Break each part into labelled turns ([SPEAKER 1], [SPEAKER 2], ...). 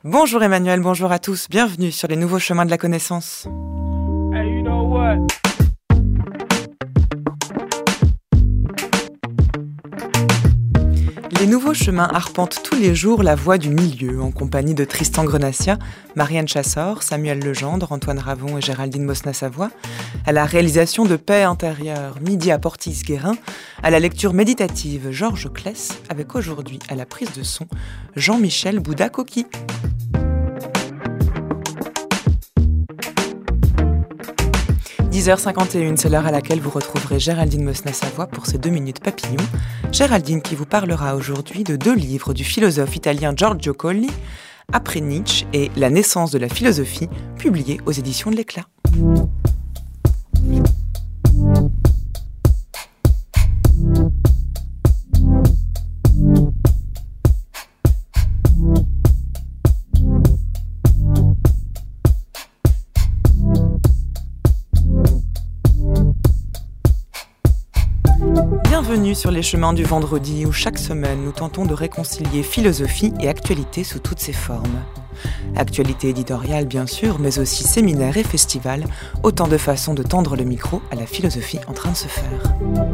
[SPEAKER 1] Bonjour Emmanuel, bonjour à tous, bienvenue sur les nouveaux chemins de la connaissance.
[SPEAKER 2] Hey, you know what?
[SPEAKER 1] Les nouveaux chemins arpentent tous les jours la voie du milieu en compagnie de Tristan Grenassia, Marianne Chassor, Samuel Legendre, Antoine Ravon et Géraldine Mosna-Savoie, à la réalisation de Paix intérieure, Midi à Portis-Guérin, à la lecture méditative Georges Claes, avec aujourd'hui à la prise de son Jean-Michel Bouda-Coqui. 10h51, c'est l'heure à laquelle vous retrouverez Géraldine Mosna-Savoie pour ses 2 minutes papillons. Géraldine qui vous parlera aujourd'hui de 2 livres du philosophe italien Giorgio Colli, Après Nietzsche et La naissance de la philosophie, publiés aux éditions de l'Éclat. Bienvenue sur les chemins du vendredi où chaque semaine nous tentons de réconcilier philosophie et actualité sous toutes ses formes. Actualité éditoriale bien sûr, mais aussi séminaires et festivals, autant de façons de tendre le micro à la philosophie en train de se faire.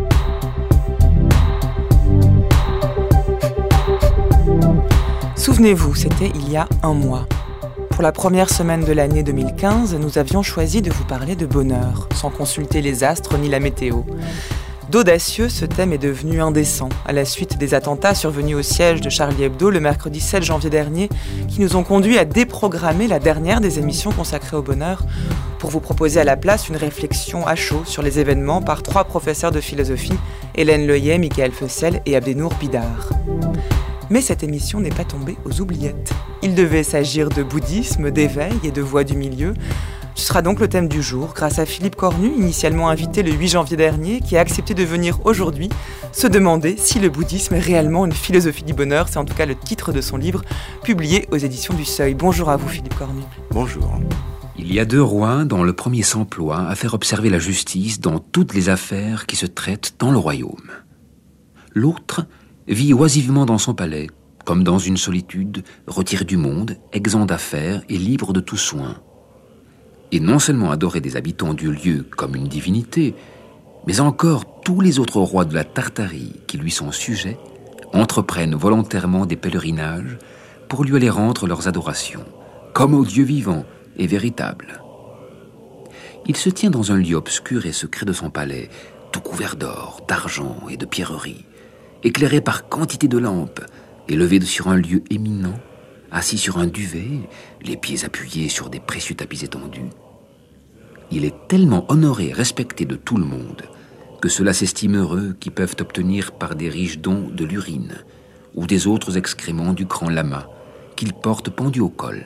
[SPEAKER 1] Souvenez-vous, c'était il y a un mois. Pour la première semaine de l'année 2015, nous avions choisi de vous parler de bonheur, sans consulter les astres ni la météo. D'audacieux, ce thème est devenu indécent, à la suite des attentats survenus au siège de Charlie Hebdo le mercredi 7 janvier dernier, qui nous ont conduits à déprogrammer la dernière des émissions consacrées au bonheur, pour vous proposer à la place une réflexion à chaud sur les événements par 3 professeurs de philosophie, Hélène Leuillet, Michael Fessel et Abdenour Bidar. Mais cette émission n'est pas tombée aux oubliettes. Il devait s'agir de bouddhisme, d'éveil et de voie du milieu. Ce sera donc le thème du jour, grâce à Philippe Cornu, initialement invité le 8 janvier dernier, qui a accepté de venir aujourd'hui se demander si le bouddhisme est réellement une philosophie du bonheur. C'est en tout cas le titre de son livre, publié aux éditions du Seuil. Bonjour à vous Philippe Cornu.
[SPEAKER 3] Bonjour.
[SPEAKER 4] Il y a 2 rois dont le premier s'emploie à faire observer la justice dans toutes les affaires qui se traitent dans le royaume. L'autre vit oisivement dans son palais, comme dans une solitude, retiré du monde, exempt d'affaires et libre de tout soin. Et non seulement adoré des habitants du lieu comme une divinité, mais encore tous les autres rois de la Tartarie qui lui sont sujets entreprennent volontairement des pèlerinages pour lui aller rendre leurs adorations, comme au Dieu vivant et véritable. Il se tient dans un lieu obscur et secret de son palais, tout couvert d'or, d'argent et de pierreries, éclairé par quantité de lampes, élevé sur un lieu éminent, assis sur un duvet, les pieds appuyés sur des précieux tapis étendus. Il est tellement honoré et respecté de tout le monde que ceux-là s'estiment heureux qui peuvent obtenir par des riches dons de l'urine ou des autres excréments du grand lama qu'ils portent pendu au col.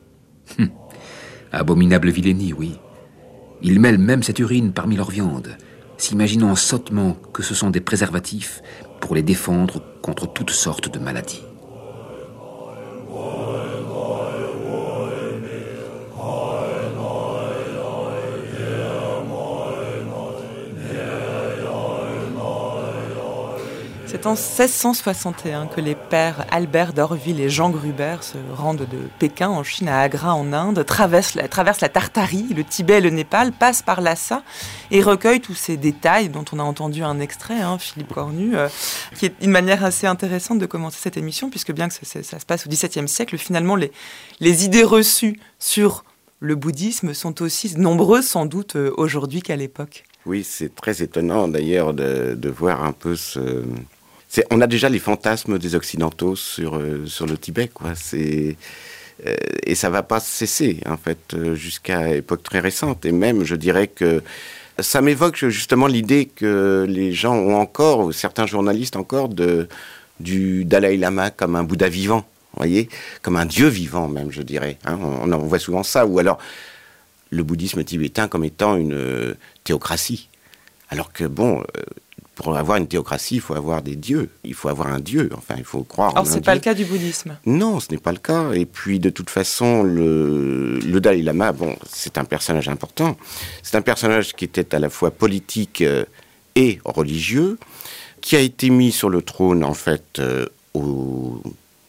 [SPEAKER 4] Abominable vilainie, oui. Ils mêlent même cette urine parmi leur viande, s'imaginant sottement que ce sont des préservatifs pour les défendre contre toutes sortes de maladies.
[SPEAKER 1] C'est en 1661 que les pères Albert d'Orville et Jean Gruber se rendent de Pékin en Chine à Agra en Inde, traversent la Tartarie, le Tibet et le Népal, passent par Lhasa et recueillent tous ces détails dont on a entendu un extrait, Philippe Cornu, qui est une manière assez intéressante de commencer cette émission, puisque bien que ça se passe au XVIIe siècle, finalement les idées reçues sur le bouddhisme sont aussi nombreuses sans doute aujourd'hui qu'à l'époque.
[SPEAKER 3] Oui, c'est très étonnant d'ailleurs de voir un peu ce... on a déjà les fantasmes des Occidentaux sur le Tibet, quoi. Et ça ne va pas cesser, en fait, jusqu'à époque très récente. Et même, je dirais que ça m'évoque justement l'idée que les gens ont encore, ou certains journalistes encore, du Dalai Lama comme un Bouddha vivant, vous voyez, comme un Dieu vivant même, je dirais. On voit souvent ça. Ou alors le bouddhisme tibétain comme étant une théocratie. Alors que, pour avoir une théocratie, il faut avoir des dieux. Il faut avoir un dieu. Enfin, il faut croire en un dieu.
[SPEAKER 1] Or, c'est pas le cas du bouddhisme.
[SPEAKER 3] Non, ce n'est pas le cas. Et puis, de toute façon, le Dalai Lama, c'est un personnage important. C'est un personnage qui était à la fois politique et religieux, qui a été mis sur le trône, en fait, au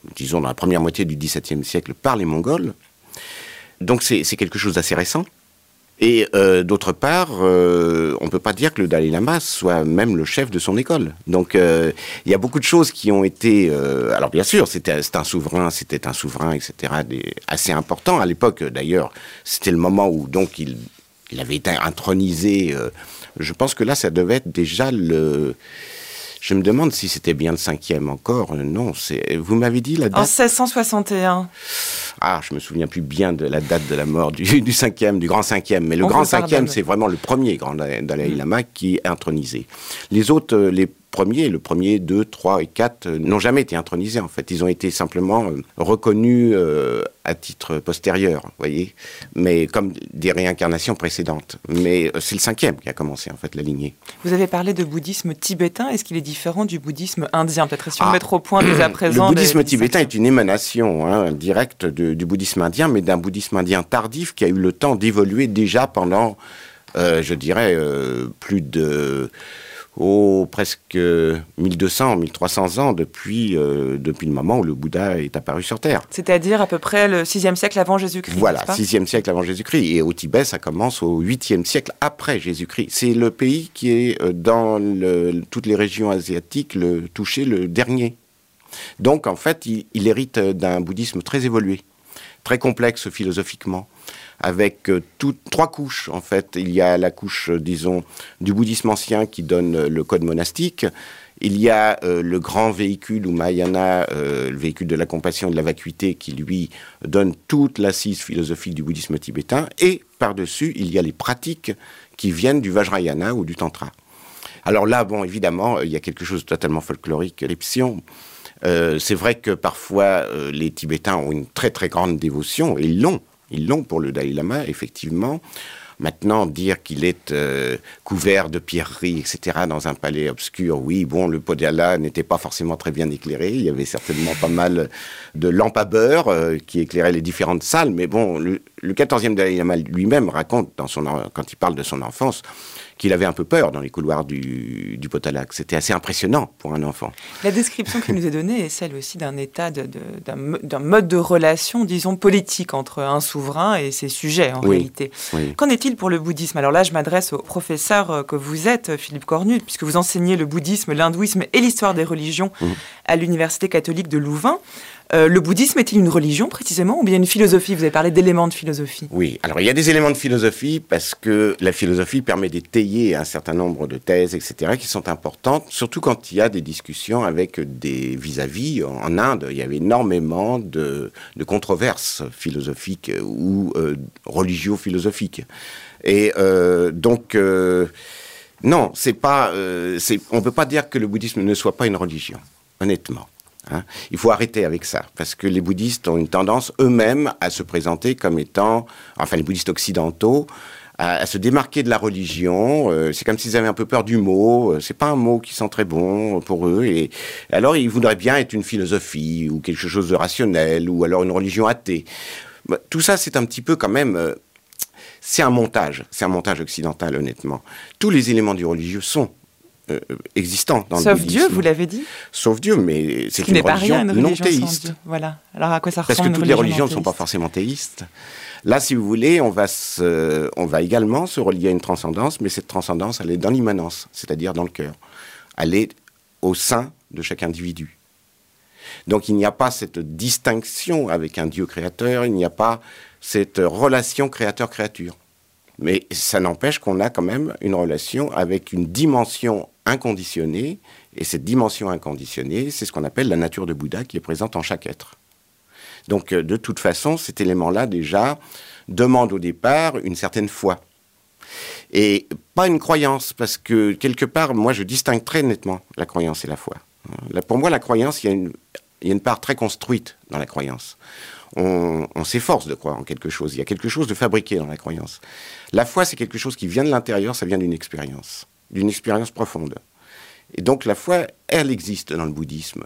[SPEAKER 3] disons, dans la première moitié du XVIIe siècle par les Mongols. Donc c'est quelque chose d'assez récent. Et d'autre part, on ne peut pas dire que le Dalai Lama soit même le chef de son école. Donc il y a beaucoup de choses qui ont été... alors bien sûr, c'était un souverain, etc., assez important. À l'époque, d'ailleurs, c'était le moment où donc il avait été intronisé. Je pense que là, ça devait être déjà le... Je me demande si c'était bien le 5e encore. Non, vous m'avez dit la date ?
[SPEAKER 1] En 1661.
[SPEAKER 3] Ah, je me souviens plus bien de la date de la mort du 5e, du grand 5e. Mais le grand 5e, c'est vraiment le premier grand Dalai Lama qui est intronisé. Les autres, les premiers, le premier, 2, 3 et 4, n'ont jamais été intronisés, en fait. Ils ont été simplement reconnus à titre postérieur, vous voyez, mais comme des réincarnations précédentes. Mais c'est le 5e qui a commencé, en fait, la lignée.
[SPEAKER 1] Vous avez parlé de bouddhisme tibétain. Est-ce qu'il est différent du bouddhisme indien ? Peut-être si on mettre au point dès à présent...
[SPEAKER 3] Le bouddhisme tibétain est une émanation directe du bouddhisme indien, mais d'un bouddhisme indien tardif qui a eu le temps d'évoluer déjà pendant, je dirais, plus de... presque 1200, 1300 ans depuis le moment où le Bouddha est apparu sur Terre.
[SPEAKER 1] C'est-à-dire à peu près le 6e siècle avant Jésus-Christ.
[SPEAKER 3] Voilà, 6e siècle avant Jésus-Christ. Et au Tibet, ça commence au 8e siècle après Jésus-Christ. C'est le pays qui est, dans toutes les régions asiatiques, touché le dernier. Donc, en fait, il hérite d'un bouddhisme très évolué, très complexe philosophiquement, avec trois couches, en fait. Il y a la couche, disons, du bouddhisme ancien qui donne le code monastique. Il y a le grand véhicule, ou Mahayana, le véhicule de la compassion et de la vacuité, qui, lui, donne toute l'assise philosophique du bouddhisme tibétain. Et, par-dessus, il y a les pratiques qui viennent du Vajrayana ou du Tantra. Alors là, bon, évidemment, il y a quelque chose de totalement folklorique, l'épsion. C'est vrai que parfois, les Tibétains ont une très, très grande dévotion, et ils l'ont pour le Dalai Lama, effectivement. Maintenant, dire qu'il est couvert de pierreries, etc., dans un palais obscur, oui, bon, le Podhala n'était pas forcément très bien éclairé. Il y avait certainement pas mal de lampes à beurre qui éclairaient les différentes salles. Mais bon, le 14e Dalai Lama lui-même raconte, quand il parle de son enfance, qu'il avait un peu peur dans les couloirs du Potala. C'était assez impressionnant pour un enfant.
[SPEAKER 1] La description qui nous est donnée est celle aussi d'un état, d'un mode de relation, disons, politique entre un souverain et ses sujets, en réalité. Oui. Qu'en est-il pour le bouddhisme ? Alors là, je m'adresse au professeur que vous êtes, Philippe Cornu, puisque vous enseignez le bouddhisme, l'hindouisme et l'histoire des religions à l'Université catholique de Louvain. Le bouddhisme est-il une religion, précisément, ou bien une philosophie ? Vous avez parlé d'éléments de philosophie.
[SPEAKER 3] Oui, alors il y a des éléments de philosophie, parce que la philosophie permet d'étayer un certain nombre de thèses, etc., qui sont importantes, surtout quand il y a des discussions avec des vis-à-vis. En Inde, il y avait énormément de controverses philosophiques ou religio-philosophiques. Et donc... non, on ne peut pas dire que le bouddhisme ne soit pas une religion, honnêtement. Il faut arrêter avec ça, parce que les bouddhistes ont une tendance eux-mêmes à se présenter comme étant, enfin les bouddhistes occidentaux, à se démarquer de la religion. C'est comme s'ils avaient un peu peur du mot. C'est pas un mot qui sent très bon pour eux. Et alors ils voudraient bien être une philosophie ou quelque chose de rationnel, ou alors une religion athée. Tout ça, c'est un petit peu quand même... c'est un montage occidental, honnêtement. Tous les éléments du religieux sont existants dans le bouddhisme. Sauf Dieu,
[SPEAKER 1] vous l'avez dit ?
[SPEAKER 3] Sauf Dieu, mais c'est une religion non théiste.
[SPEAKER 1] Voilà. Alors à quoi ça ressemble ?
[SPEAKER 3] Parce que toutes les religions ne sont pas forcément théistes. Là, si vous voulez, on va également se relier à une transcendance, mais cette transcendance, elle est dans l'immanence, c'est-à-dire dans le cœur. Elle est au sein de chaque individu. Donc il n'y a pas cette distinction avec un Dieu créateur, il n'y a pas cette relation créateur-créature. Mais ça n'empêche qu'on a quand même une relation avec une dimension inconditionnée, et cette dimension inconditionnée, c'est ce qu'on appelle la nature de Bouddha qui est présente en chaque être. Donc de toute façon, cet élément-là déjà demande au départ une certaine foi. Et pas une croyance, parce que quelque part, moi je distingue très nettement la croyance et la foi. Pour moi, la croyance, il y a une part très construite dans la croyance. On s'efforce de croire en quelque chose. Il y a quelque chose de fabriqué dans la croyance. La foi, c'est quelque chose qui vient de l'intérieur, ça vient d'une expérience profonde. Et donc la foi, elle existe dans le bouddhisme.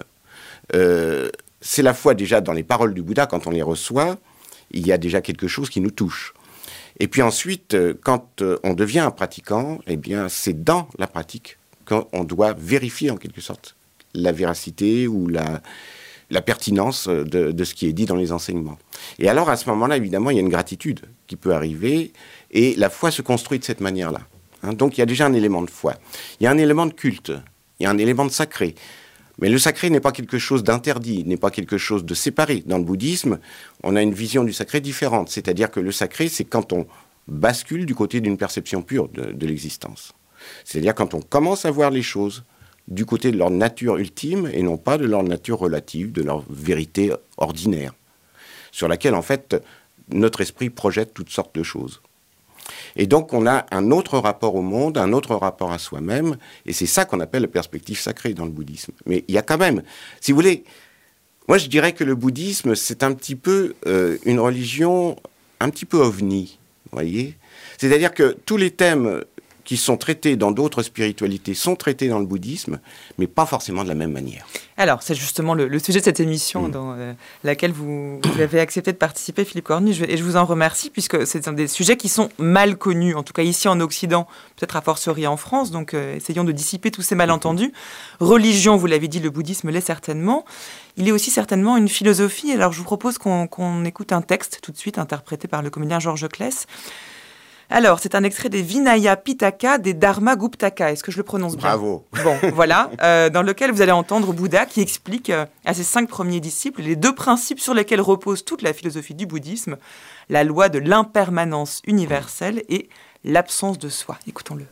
[SPEAKER 3] C'est la foi déjà dans les paroles du Bouddha, quand on les reçoit, il y a déjà quelque chose qui nous touche. Et puis ensuite, quand on devient un pratiquant, eh bien, c'est dans la pratique qu'on doit vérifier en quelque sorte la véracité ou la pertinence de ce qui est dit dans les enseignements. Et alors, à ce moment-là, évidemment, il y a une gratitude qui peut arriver, et la foi se construit de cette manière-là. Hein, donc, il y a déjà un élément de foi. Il y a un élément de culte, il y a un élément de sacré. Mais le sacré n'est pas quelque chose d'interdit, n'est pas quelque chose de séparé. Dans le bouddhisme, on a une vision du sacré différente. C'est-à-dire que le sacré, c'est quand on bascule du côté d'une perception pure de l'existence. C'est-à-dire quand on commence à voir les choses du côté de leur nature ultime et non pas de leur nature relative, de leur vérité ordinaire, sur laquelle, en fait, notre esprit projette toutes sortes de choses. Et donc, on a un autre rapport au monde, un autre rapport à soi-même, et c'est ça qu'on appelle la perspective sacrée dans le bouddhisme. Mais il y a quand même, si vous voulez, moi je dirais que le bouddhisme, c'est un petit peu une religion un petit peu ovni, vous voyez ? C'est-à-dire que tous les thèmes qui sont traités dans d'autres spiritualités sont traités dans le bouddhisme, mais pas forcément de la même manière.
[SPEAKER 1] Alors, c'est justement le sujet de cette émission dans laquelle vous avez accepté de participer, Philippe Cornu, et je vous en remercie, puisque c'est un des sujets qui sont mal connus, en tout cas ici en Occident, peut-être a fortiori en France, donc essayons de dissiper tous ces malentendus. Religion, vous l'avez dit, le bouddhisme l'est certainement. Il est aussi certainement une philosophie. Alors, je vous propose qu'on écoute un texte tout de suite, interprété par le comédien Georges Claes. Alors, c'est un extrait des Vinaya Pitaka des Dharma Guptaka. Est-ce que je le prononce bien ?
[SPEAKER 3] Bravo.
[SPEAKER 1] Bon, voilà, dans lequel vous allez entendre Bouddha qui explique à ses 5 premiers disciples les 2 principes sur lesquels repose toute la philosophie du bouddhisme, la loi de l'impermanence universelle et l'absence de soi. Écoutons-le.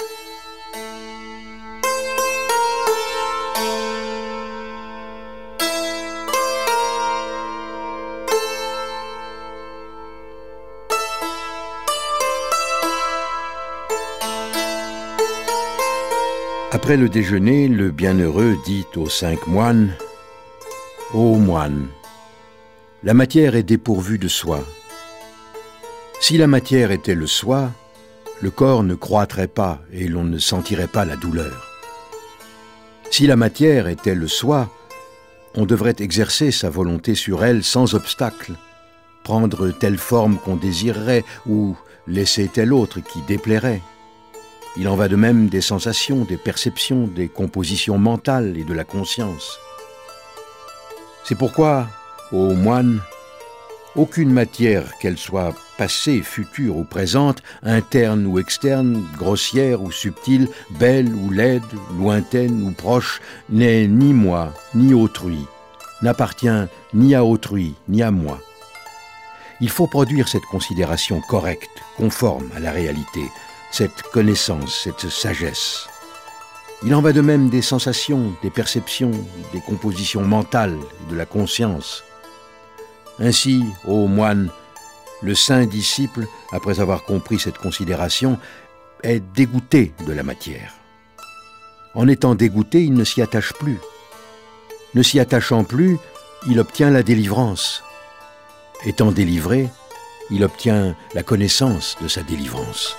[SPEAKER 5] Après le déjeuner, le bienheureux dit aux 5 moines « Ô moines, la matière est dépourvue de soi. Si la matière était le soi, le corps ne croîtrait pas et l'on ne sentirait pas la douleur. Si la matière était le soi, on devrait exercer sa volonté sur elle sans obstacle, prendre telle forme qu'on désirerait ou laisser telle autre qui déplairait. Il en va de même des sensations, des perceptions, des compositions mentales et de la conscience. C'est pourquoi, ô moines, aucune matière, qu'elle soit passée, future ou présente, interne ou externe, grossière ou subtile, belle ou laide, lointaine ou proche, n'est ni moi, ni autrui, n'appartient ni à autrui, ni à moi. Il faut produire cette considération correcte, conforme à la réalité, cette connaissance, cette sagesse. Il en va de même des sensations, des perceptions, des compositions mentales et de la conscience. Ainsi, ô moine, le saint disciple, après avoir compris cette considération, est dégoûté de la matière. En étant dégoûté, il ne s'y attache plus. Ne s'y attachant plus, il obtient la délivrance. Étant délivré, il obtient la connaissance de sa délivrance.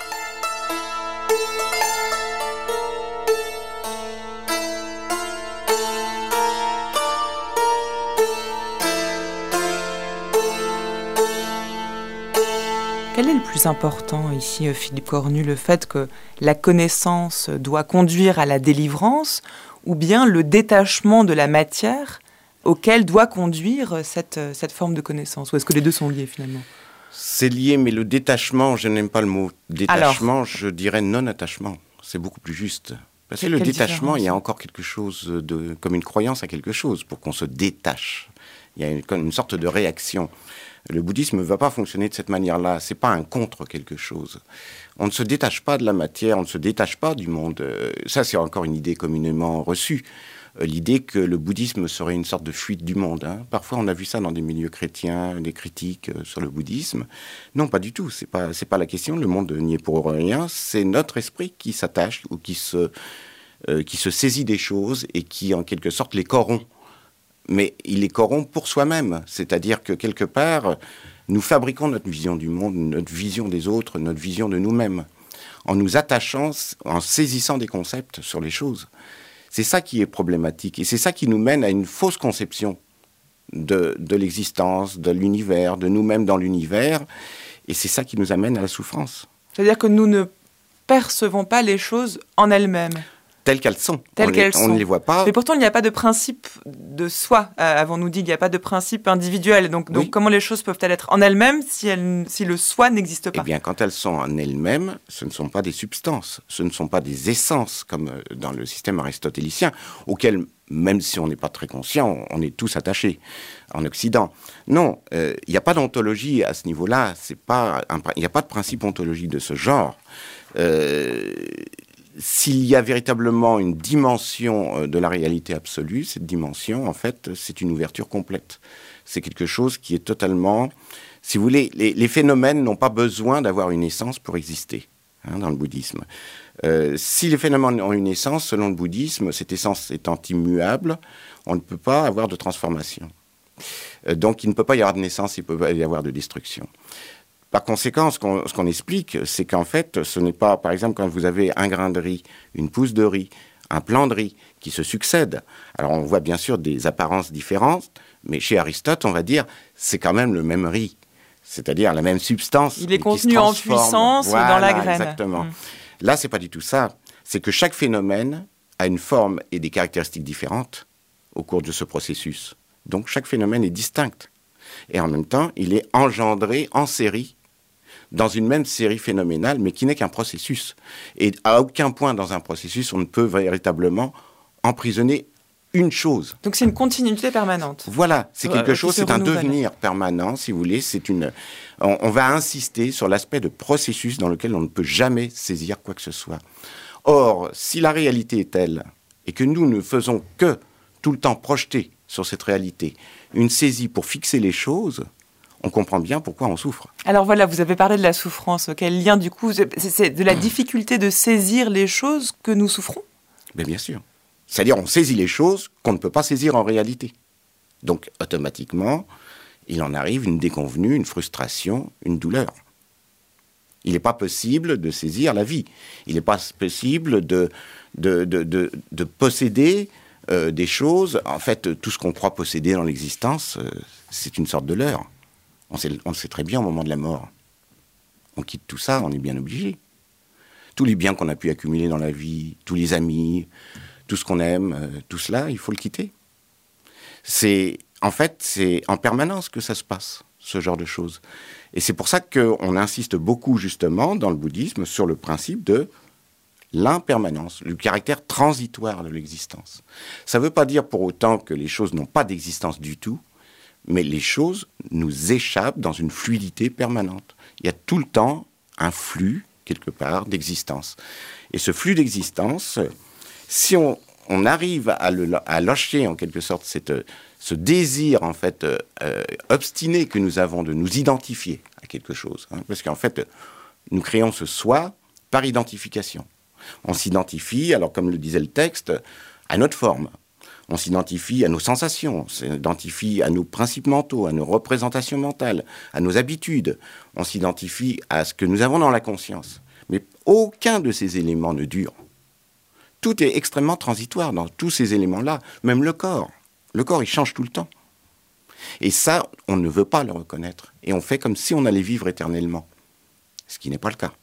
[SPEAKER 1] Quel est le plus important ici, Philippe Cornu, le fait que la connaissance doit conduire à la délivrance ou bien le détachement de la matière auquel doit conduire cette forme de connaissance ? Ou est-ce que les deux sont liés finalement ?
[SPEAKER 3] C'est lié, mais le détachement, je n'aime pas le mot détachement, alors, je dirais non-attachement. C'est beaucoup plus juste. Parce que le détachement, il y a encore quelque chose comme une croyance à quelque chose pour qu'on se détache. Il y a une sorte de réaction. Le bouddhisme ne va pas fonctionner de cette manière-là. Ce n'est pas un contre quelque chose. On ne se détache pas de la matière, on ne se détache pas du monde. Ça, c'est encore une idée communément reçue. L'idée que le bouddhisme serait une sorte de fuite du monde. Hein. Parfois, on a vu ça dans des milieux chrétiens, des critiques sur le bouddhisme. Non, pas du tout. C'est pas la question. Le monde n'y est pour rien. C'est notre esprit qui s'attache ou qui se saisit des choses et qui, en quelque sorte, les corrompt. Mais il les corrompt pour soi-même. C'est-à-dire que, quelque part, nous fabriquons notre vision du monde, notre vision des autres, notre vision de nous-mêmes, en nous attachant, en saisissant des concepts sur les choses. C'est ça qui est problématique. Et c'est ça qui nous mène à une fausse conception de l'existence, de l'univers, de nous-mêmes dans l'univers. Et c'est ça qui nous amène à la souffrance.
[SPEAKER 1] C'est-à-dire que nous ne percevons pas les choses en elles-mêmes.
[SPEAKER 3] telles qu'elles sont.
[SPEAKER 1] On
[SPEAKER 3] ne les voit pas.
[SPEAKER 1] Mais pourtant, il n'y a pas de principe de soi. Avons-nous dit qu'il n'y a pas de principe individuel. Donc
[SPEAKER 3] Oui.
[SPEAKER 1] comment les choses peuvent-elles être en elles-mêmes si le soi n'existe pas?
[SPEAKER 3] Eh bien, quand elles sont en elles-mêmes, ce ne sont pas des substances, ce ne sont pas des essences, comme dans le système aristotélicien, auquel, même si on n'est pas très conscient, on est tous attachés en Occident. Non, il n'y a pas d'ontologie à ce niveau-là, il n'y a pas de principe ontologique de ce genre. S'il y a véritablement une dimension de la réalité absolue, cette dimension, en fait, c'est une ouverture complète. C'est quelque chose qui est totalement... Si vous voulez, les phénomènes n'ont pas besoin d'avoir une essence pour exister, dans le bouddhisme. Si les phénomènes ont une essence, selon le bouddhisme, cette essence étant immuable, on ne peut pas avoir de transformation. Donc il ne peut pas y avoir de naissance, il ne peut pas y avoir de destruction. Par conséquent, ce qu'on explique, c'est qu'en fait, ce n'est pas, par exemple, quand vous avez un grain de riz, une pousse de riz, un plant de riz qui se succèdent. Alors, on voit bien sûr des apparences différentes, mais chez Aristote, on va dire, c'est quand même le même riz, c'est-à-dire la même substance.
[SPEAKER 1] Il est contenu en puissance dans la graine.
[SPEAKER 3] Exactement. Là, c'est pas du tout ça. C'est que chaque phénomène a une forme et des caractéristiques différentes au cours de ce processus. Donc, chaque phénomène est distinct. Et en même temps, il est engendré en série, dans une même série phénoménale, mais qui n'est qu'un processus. Et à aucun point dans un processus, on ne peut véritablement emprisonner une chose.
[SPEAKER 1] Donc c'est une continuité permanente.
[SPEAKER 3] Voilà, c'est quelque chose, c'est un
[SPEAKER 1] renouvelle.
[SPEAKER 3] devenir permanent, si vous voulez. On va insister sur l'aspect de processus dans lequel on ne peut jamais saisir quoi que ce soit. Or, si la réalité est telle, et que nous ne faisons que tout le temps projeter sur cette réalité une saisie pour fixer les choses, on comprend bien pourquoi on souffre.
[SPEAKER 1] Alors voilà, vous avez parlé de la souffrance. Quel lien, du coup, c'est de la difficulté de saisir les choses que nous souffrons?
[SPEAKER 3] Mais bien sûr. C'est-à-dire, on saisit les choses qu'on ne peut pas saisir en réalité. Donc, automatiquement, il en arrive une déconvenue, une frustration, une douleur. Il n'est pas possible de saisir la vie. Il n'est pas possible de posséder des choses. En fait, tout ce qu'on croit posséder dans l'existence, c'est une sorte de leurre. On le sait très bien au moment de la mort. On quitte tout ça, on est bien obligé. Tous les biens qu'on a pu accumuler dans la vie, tous les amis, tout ce qu'on aime, tout cela, il faut le quitter. C'est en permanence que ça se passe, ce genre de choses. Et c'est pour ça qu'on insiste beaucoup, justement, dans le bouddhisme, sur le principe de l'impermanence, le caractère transitoire de l'existence. Ça ne veut pas dire pour autant que les choses n'ont pas d'existence du tout, mais les choses nous échappent dans une fluidité permanente. Il y a tout le temps un flux, quelque part, d'existence. Et ce flux d'existence, si on arrive à lâcher, en quelque sorte, ce désir, en fait, obstiné que nous avons de nous identifier à quelque chose, parce qu'en fait, nous créons ce soi par identification. On s'identifie, alors comme le disait le texte, à notre forme. On s'identifie à nos sensations, on s'identifie à nos principes mentaux, à nos représentations mentales, à nos habitudes. On s'identifie à ce que nous avons dans la conscience. Mais aucun de ces éléments ne dure. Tout est extrêmement transitoire dans tous ces éléments-là, même le corps. Le corps, il change tout le temps. Et ça, on ne veut pas le reconnaître. Et on fait comme si on allait vivre éternellement, ce qui n'est pas le cas.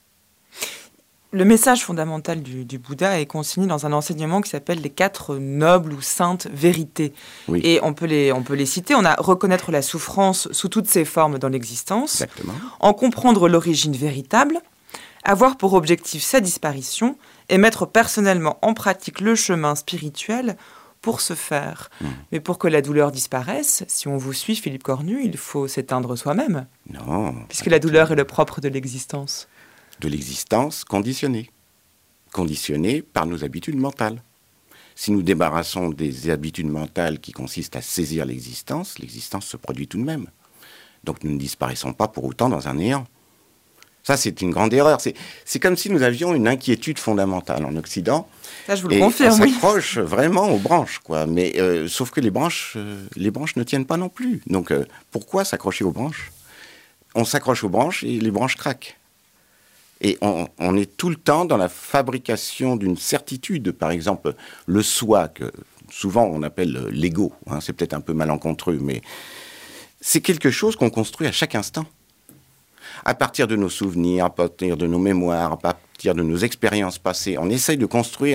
[SPEAKER 1] Le message fondamental du Bouddha est consigné dans un enseignement qui s'appelle les 4 nobles ou saintes vérités.
[SPEAKER 3] Oui.
[SPEAKER 1] Et on peut les citer. On a reconnaître la souffrance sous toutes ses formes dans l'existence,
[SPEAKER 3] Exactement.
[SPEAKER 1] en comprendre l'origine véritable, avoir pour objectif sa disparition et mettre personnellement en pratique le chemin spirituel pour ce faire. Mais pour que la douleur disparaisse, si on vous suit, Philippe Cornu, il faut s'éteindre soi-même.
[SPEAKER 3] Non.
[SPEAKER 1] Puisque la douleur est le propre de l'existence.
[SPEAKER 3] De l'existence conditionnée. Conditionnée par nos habitudes mentales. Si nous débarrassons des habitudes mentales qui consistent à saisir l'existence se produit tout de même. Donc nous ne disparaissons pas pour autant dans un néant. Ça, c'est une grande erreur. C'est comme si nous avions une inquiétude fondamentale en Occident.
[SPEAKER 1] Ça, je vous le confirme, oui.
[SPEAKER 3] On s'accroche vraiment aux branches, quoi. Mais sauf que les branches ne tiennent pas non plus. Donc pourquoi s'accrocher aux branches? On s'accroche aux branches et les branches craquent. Et on est tout le temps dans la fabrication d'une certitude. Par exemple, le soi, que souvent on appelle l'ego. C'est peut-être un peu malencontreux, mais c'est quelque chose qu'on construit à chaque instant. À partir de nos souvenirs, à partir de nos mémoires, à partir de nos expériences passées, on essaye de construire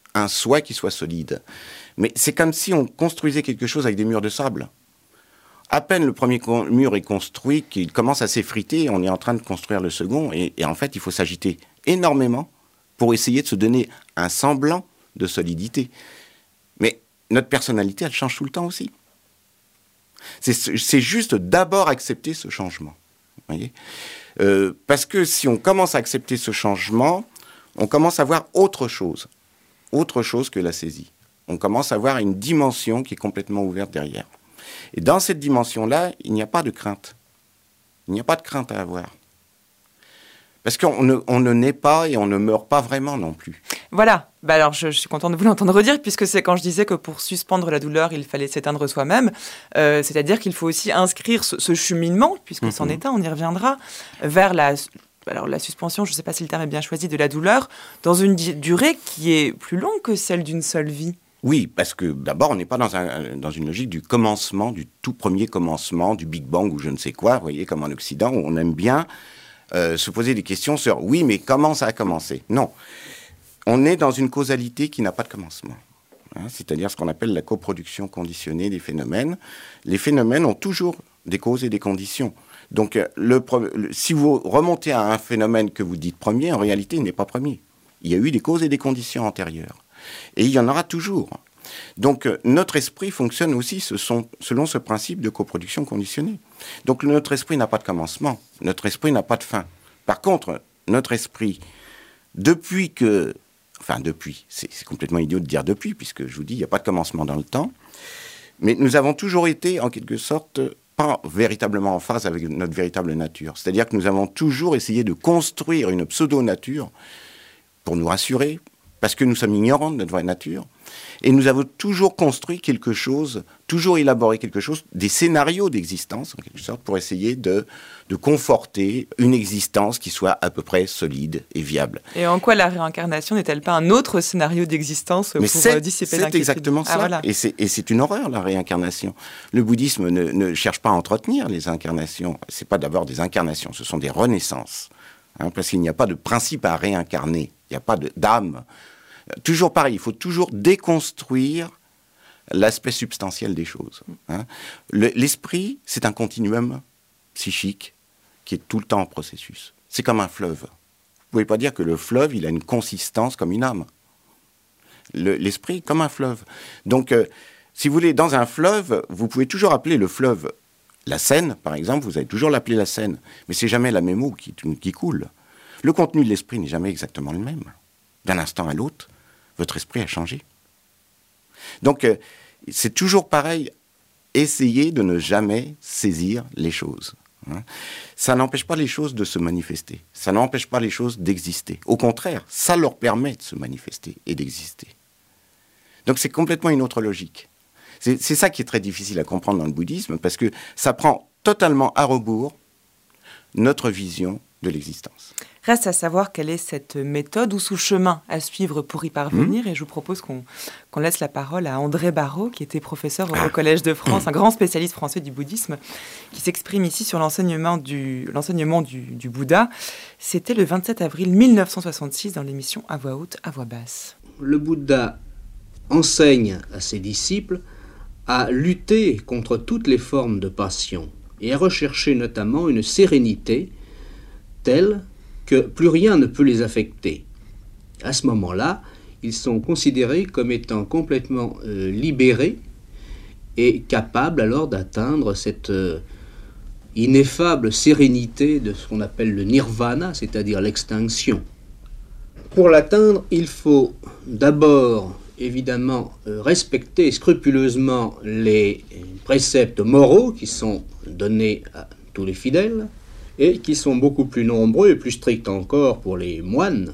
[SPEAKER 3] un soi qui soit solide. Mais c'est comme si on construisait quelque chose avec des murs de sable. À peine le premier mur est construit, qu'il commence à s'effriter, on est en train de construire le second, et en fait, il faut s'agiter énormément pour essayer de se donner un semblant de solidité. Mais notre personnalité, elle change tout le temps aussi. C'est juste d'abord accepter ce changement. Voyez, parce que si on commence à accepter ce changement, on commence à voir autre chose que la saisie. On commence à voir une dimension qui est complètement ouverte derrière. Et dans cette dimension-là, il n'y a pas de crainte. Il n'y a pas de crainte à avoir. Parce qu'on ne naît pas et on ne meurt pas vraiment non plus.
[SPEAKER 1] Voilà. Alors, je suis contente de vous l'entendre redire, puisque c'est quand je disais que pour suspendre la douleur, il fallait s'éteindre soi-même. C'est-à-dire qu'il faut aussi inscrire ce cheminement, puisque c'en est un, on y reviendra, vers la suspension, je ne sais pas si le terme est bien choisi, de la douleur, dans une durée qui est plus longue que celle d'une seule vie.
[SPEAKER 3] Oui, parce que d'abord, on n'est pas dans une logique du commencement, du tout premier commencement, du Big Bang ou je ne sais quoi, vous voyez, comme en Occident, où on aime bien se poser des questions sur « oui, mais comment ça a commencé ?» Non, on est dans une causalité qui n'a pas de commencement. C'est-à-dire ce qu'on appelle la coproduction conditionnée des phénomènes. Les phénomènes ont toujours des causes et des conditions. Donc, si vous remontez à un phénomène que vous dites premier, en réalité, il n'est pas premier. Il y a eu des causes et des conditions antérieures. Et il y en aura toujours. Donc, notre esprit fonctionne aussi selon ce principe de coproduction conditionnée. Donc, notre esprit n'a pas de commencement. Notre esprit n'a pas de fin. Par contre, notre esprit, c'est complètement idiot de dire depuis, puisque je vous dis, il n'y a pas de commencement dans le temps. Mais nous avons toujours été, en quelque sorte, pas véritablement en phase avec notre véritable nature. C'est-à-dire que nous avons toujours essayé de construire une pseudo-nature pour nous rassurer, parce que nous sommes ignorants de notre vraie nature. Et nous avons toujours construit quelque chose, toujours élaboré quelque chose, des scénarios d'existence, en quelque sorte, pour essayer de conforter une existence qui soit à peu près solide et viable.
[SPEAKER 1] Et en quoi la réincarnation n'est-elle pas un autre scénario d'existence pour dissiper l'inquiétude ?
[SPEAKER 3] C'est exactement ça. Voilà. Et c'est une horreur, la réincarnation. Le bouddhisme ne cherche pas à entretenir les incarnations. Ce n'est pas d'abord des incarnations, ce sont des renaissances. Parce qu'il n'y a pas de principe à réincarner. Il n'y a pas d'âme. Toujours pareil, il faut toujours déconstruire l'aspect substantiel des choses. L'esprit, c'est un continuum psychique qui est tout le temps en processus. C'est comme un fleuve. Vous ne pouvez pas dire que le fleuve, il a une consistance comme une âme. L'esprit, comme un fleuve. Donc, si vous voulez, dans un fleuve, vous pouvez toujours appeler le fleuve la Seine, par exemple, vous allez toujours l'appeler la Seine. Mais c'est jamais la même eau qui coule. Le contenu de l'esprit n'est jamais exactement le même. D'un instant à l'autre, votre esprit a changé. Donc, c'est toujours pareil, essayez de ne jamais saisir les choses. Ça n'empêche pas les choses de se manifester. Ça n'empêche pas les choses d'exister. Au contraire, ça leur permet de se manifester et d'exister. Donc, c'est complètement une autre logique. C'est ça qui est très difficile à comprendre dans le bouddhisme, parce que ça prend totalement à rebours notre vision de l'existence.
[SPEAKER 1] Reste à savoir quelle est cette méthode ou ce chemin à suivre pour y parvenir. Et je vous propose qu'on laisse la parole à André Barraud, qui était professeur au Collège de France, un grand spécialiste français du bouddhisme, qui s'exprime ici sur l'enseignement du Bouddha. C'était le 27 avril 1966 dans l'émission À voix haute, à voix basse.
[SPEAKER 6] Le Bouddha enseigne à ses disciples à lutter contre toutes les formes de passion et à rechercher notamment une sérénité telle que plus rien ne peut les affecter. À ce moment-là, ils sont considérés comme étant complètement libérés et capables alors d'atteindre cette ineffable sérénité de ce qu'on appelle le nirvana, c'est-à-dire l'extinction. Pour l'atteindre, il faut d'abord, évidemment, respecter scrupuleusement les préceptes moraux qui sont donnés à tous les fidèles, et qui sont beaucoup plus nombreux et plus stricts encore pour les moines.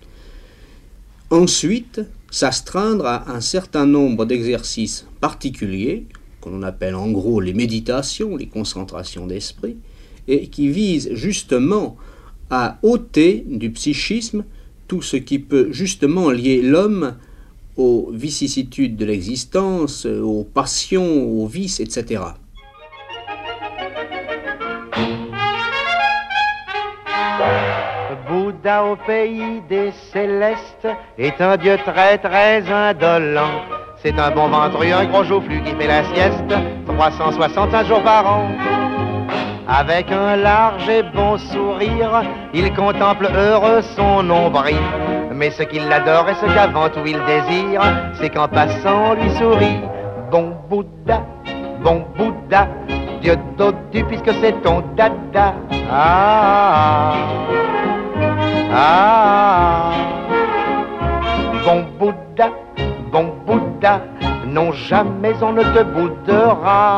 [SPEAKER 6] Ensuite, s'astreindre à un certain nombre d'exercices particuliers, qu'on appelle en gros les méditations, les concentrations d'esprit, et qui visent justement à ôter du psychisme tout ce qui peut justement lier l'homme aux vicissitudes de l'existence, aux passions, aux vices, etc.
[SPEAKER 2] The
[SPEAKER 7] Bouddha au pays des célestes est un dieu très très indolent. C'est un bon ventru, un gros joufflu qui fait la sieste 365 jours par an. Avec un large et bon sourire, il contemple heureux son nombril. Mais ce qui l'adore et ce qu'avant tout il désire, c'est qu'en passant on lui sourit. Bon Bouddha, Dieu dodu puisque c'est ton dada. Ah, ah, bon Bouddha, non jamais on ne te boudera.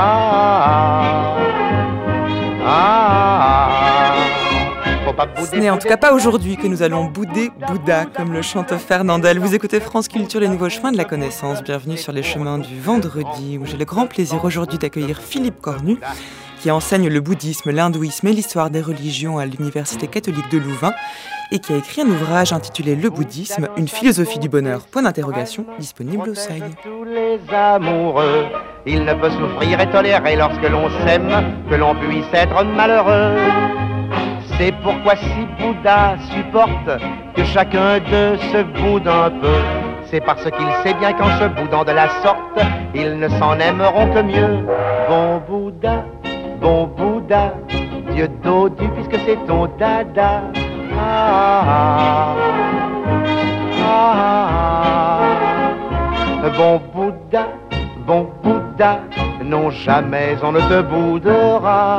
[SPEAKER 1] Ce n'est en tout cas pas aujourd'hui que nous allons bouder Bouddha, comme le chante Fernandel. Vous écoutez France Culture, les nouveaux chemins de la connaissance. Bienvenue sur les chemins du vendredi, où j'ai le grand plaisir aujourd'hui d'accueillir Philippe Cornu, qui enseigne le bouddhisme, l'hindouisme et l'histoire des religions à l'Université catholique de Louvain, et qui a écrit un ouvrage intitulé Le bouddhisme, une philosophie du bonheur, point d'interrogation, disponible au seuil.
[SPEAKER 7] Tous les amoureux, il ne peut souffrir et tolérer lorsque l'on s'aime, que l'on puisse être malheureux. C'est pourquoi si Bouddha supporte que chacun d'eux se boude un peu, c'est parce qu'il sait bien qu'en se boudant de la sorte, ils ne s'en aimeront que mieux. Bon Bouddha, Dieu dodu puisque c'est ton dada. Ah, ah, ah. Bon Bouddha, non jamais on ne te boudera.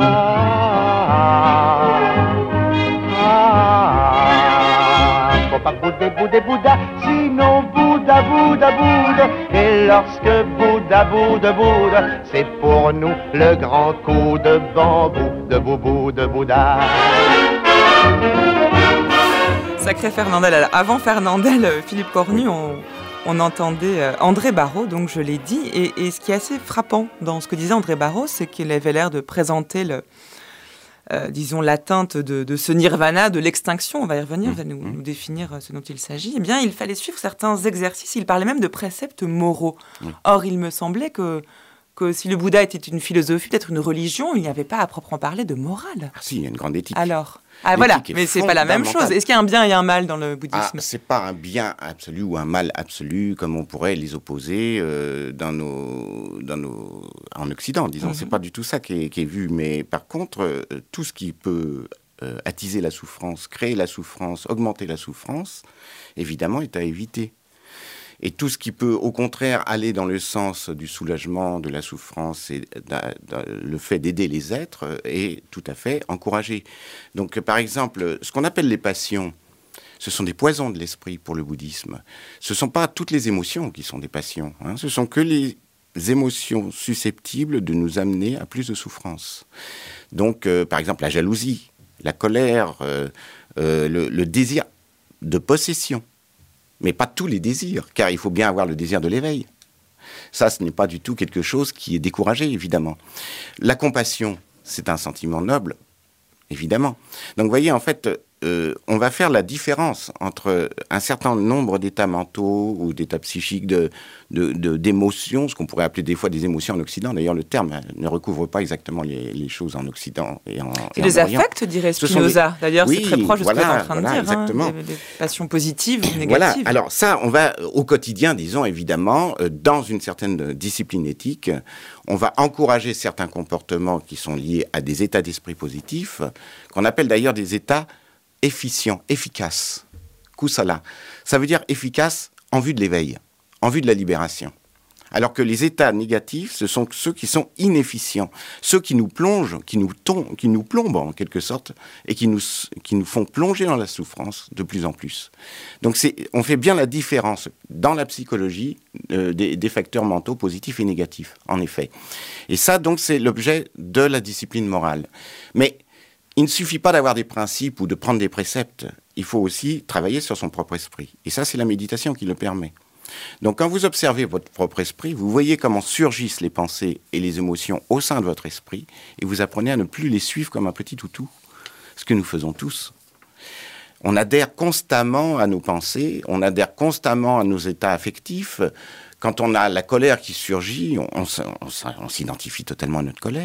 [SPEAKER 7] Faut pas bouder Bouddha, sinon Bouddha. Et lorsque Bouddha boude, c'est pour nous le grand coup de bambou, de boubou de Bouddha.
[SPEAKER 1] Sacré Fernandel. Alors, avant Fernandel, Philippe Cornu, on entendait André Barraud, donc je l'ai dit. Et ce qui est assez frappant dans ce que disait André Barraud, c'est qu'il avait l'air de présenter l'atteinte de ce nirvana, de l'extinction. On va y revenir, il va nous définir ce dont il s'agit. Eh bien, il fallait suivre certains exercices. Il parlait même de préceptes moraux. Or, il me semblait que si le Bouddha était une philosophie, peut-être une religion, il n'y avait pas à proprement parler de morale.
[SPEAKER 3] Ah si, il y a une grande éthique.
[SPEAKER 1] Alors, voilà, mais c'est pas la même chose. Est-ce qu'il y a un bien et un mal dans le bouddhisme ?
[SPEAKER 3] C'est pas un bien absolu ou un mal absolu, comme on pourrait les opposer en Occident, disons. C'est pas du tout ça qui est vu. Mais par contre, tout ce qui peut attiser la souffrance, créer la souffrance, augmenter la souffrance, évidemment, est à éviter. Et tout ce qui peut, au contraire, aller dans le sens du soulagement, de la souffrance et le fait d'aider les êtres est tout à fait encouragé. Donc, par exemple, ce qu'on appelle les passions, ce sont des poisons de l'esprit pour le bouddhisme. Ce ne sont pas toutes les émotions qui sont des passions. Ce sont que les émotions susceptibles de nous amener à plus de souffrance. Donc, par exemple, la jalousie, la colère, le désir de possession. Mais pas tous les désirs, car il faut bien avoir le désir de l'éveil. Ça, ce n'est pas du tout quelque chose qui est découragé, évidemment. La compassion, c'est un sentiment noble, évidemment. Donc, vous voyez, en fait, on va faire la différence entre un certain nombre d'états mentaux ou d'états psychiques, d'émotions, ce qu'on pourrait appeler des fois des émotions en Occident. D'ailleurs, le terme ne recouvre pas exactement les choses en Occident et en Orient.
[SPEAKER 1] Les affects, dirait Spinoza. D'ailleurs, c'est très proche de ce que tu es en train de dire.
[SPEAKER 3] Exactement.
[SPEAKER 1] Des passions positives ou négatives.
[SPEAKER 3] Voilà. Alors ça, on va au quotidien, disons, évidemment, dans une certaine discipline éthique, on va encourager certains comportements qui sont liés à des états d'esprit positifs, qu'on appelle d'ailleurs des états efficace, kusala. Ça veut dire efficace en vue de l'éveil, en vue de la libération. Alors que les états négatifs, ce sont ceux qui sont inefficients, ceux qui nous plongent, qui nous plombent en quelque sorte, et qui nous font plonger dans la souffrance de plus en plus. Donc on fait bien la différence dans la psychologie des facteurs mentaux positifs et négatifs, en effet. Et ça, donc, c'est l'objet de la discipline morale. Mais il ne suffit pas d'avoir des principes ou de prendre des préceptes. Il faut aussi travailler sur son propre esprit. Et ça, c'est la méditation qui le permet. Donc, quand vous observez votre propre esprit, vous voyez comment surgissent les pensées et les émotions au sein de votre esprit, et vous apprenez à ne plus les suivre comme un petit toutou, ce que nous faisons tous. On adhère constamment à nos pensées, on adhère constamment à nos états affectifs. Quand on a la colère qui surgit, on s'identifie totalement à notre colère.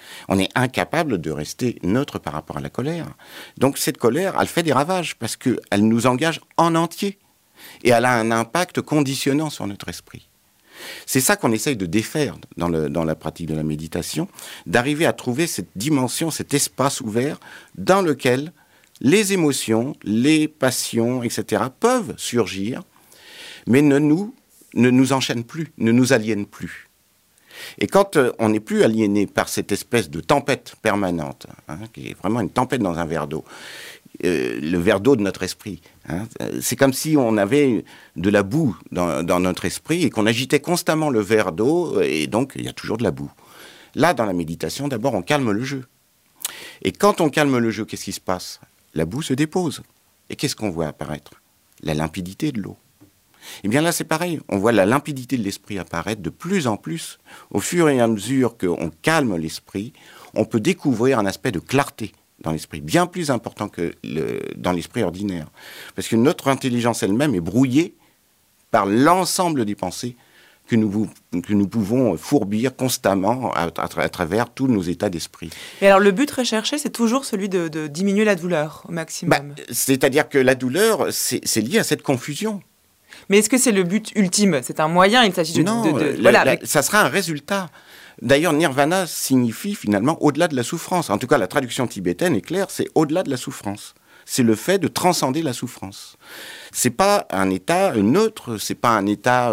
[SPEAKER 3] On est incapable de rester neutre par rapport à la colère. Donc cette colère, elle fait des ravages parce qu'elle nous engage en entier. Et elle a un impact conditionnant sur notre esprit. C'est ça qu'on essaye de défaire dans la pratique de la méditation, d'arriver à trouver cette dimension, cet espace ouvert dans lequel les émotions, les passions, etc. peuvent surgir, mais ne nous enchaînent plus, ne nous aliènent plus. Et quand on n'est plus aliéné par cette espèce de tempête permanente, qui est vraiment une tempête dans un verre d'eau, le verre d'eau de notre esprit, c'est comme si on avait de la boue dans notre esprit et qu'on agitait constamment le verre d'eau, et donc il y a toujours de la boue. Là, dans la méditation, d'abord, on calme le jeu. Et quand on calme le jeu, qu'est-ce qui se passe ? La boue se dépose. Et qu'est-ce qu'on voit apparaître ? La limpidité de l'eau. Eh bien là, c'est pareil. On voit la limpidité de l'esprit apparaître de plus en plus. Au fur et à mesure qu'on calme l'esprit, on peut découvrir un aspect de clarté dans l'esprit, bien plus important que dans l'esprit ordinaire. Parce que notre intelligence elle-même est brouillée par l'ensemble des pensées que nous pouvons fourbir constamment à travers tous nos états d'esprit.
[SPEAKER 1] Et alors le but recherché, c'est toujours celui de diminuer la douleur au maximum.
[SPEAKER 3] C'est-à-dire que la douleur, c'est lié à cette confusion.
[SPEAKER 1] Mais est-ce que c'est le but ultime ? C'est un moyen, il s'agit
[SPEAKER 3] ça sera un résultat. D'ailleurs, nirvana signifie finalement au-delà de la souffrance. En tout cas, la traduction tibétaine est claire, c'est au-delà de la souffrance. C'est le fait de transcender la souffrance. C'est pas un état neutre, c'est pas un état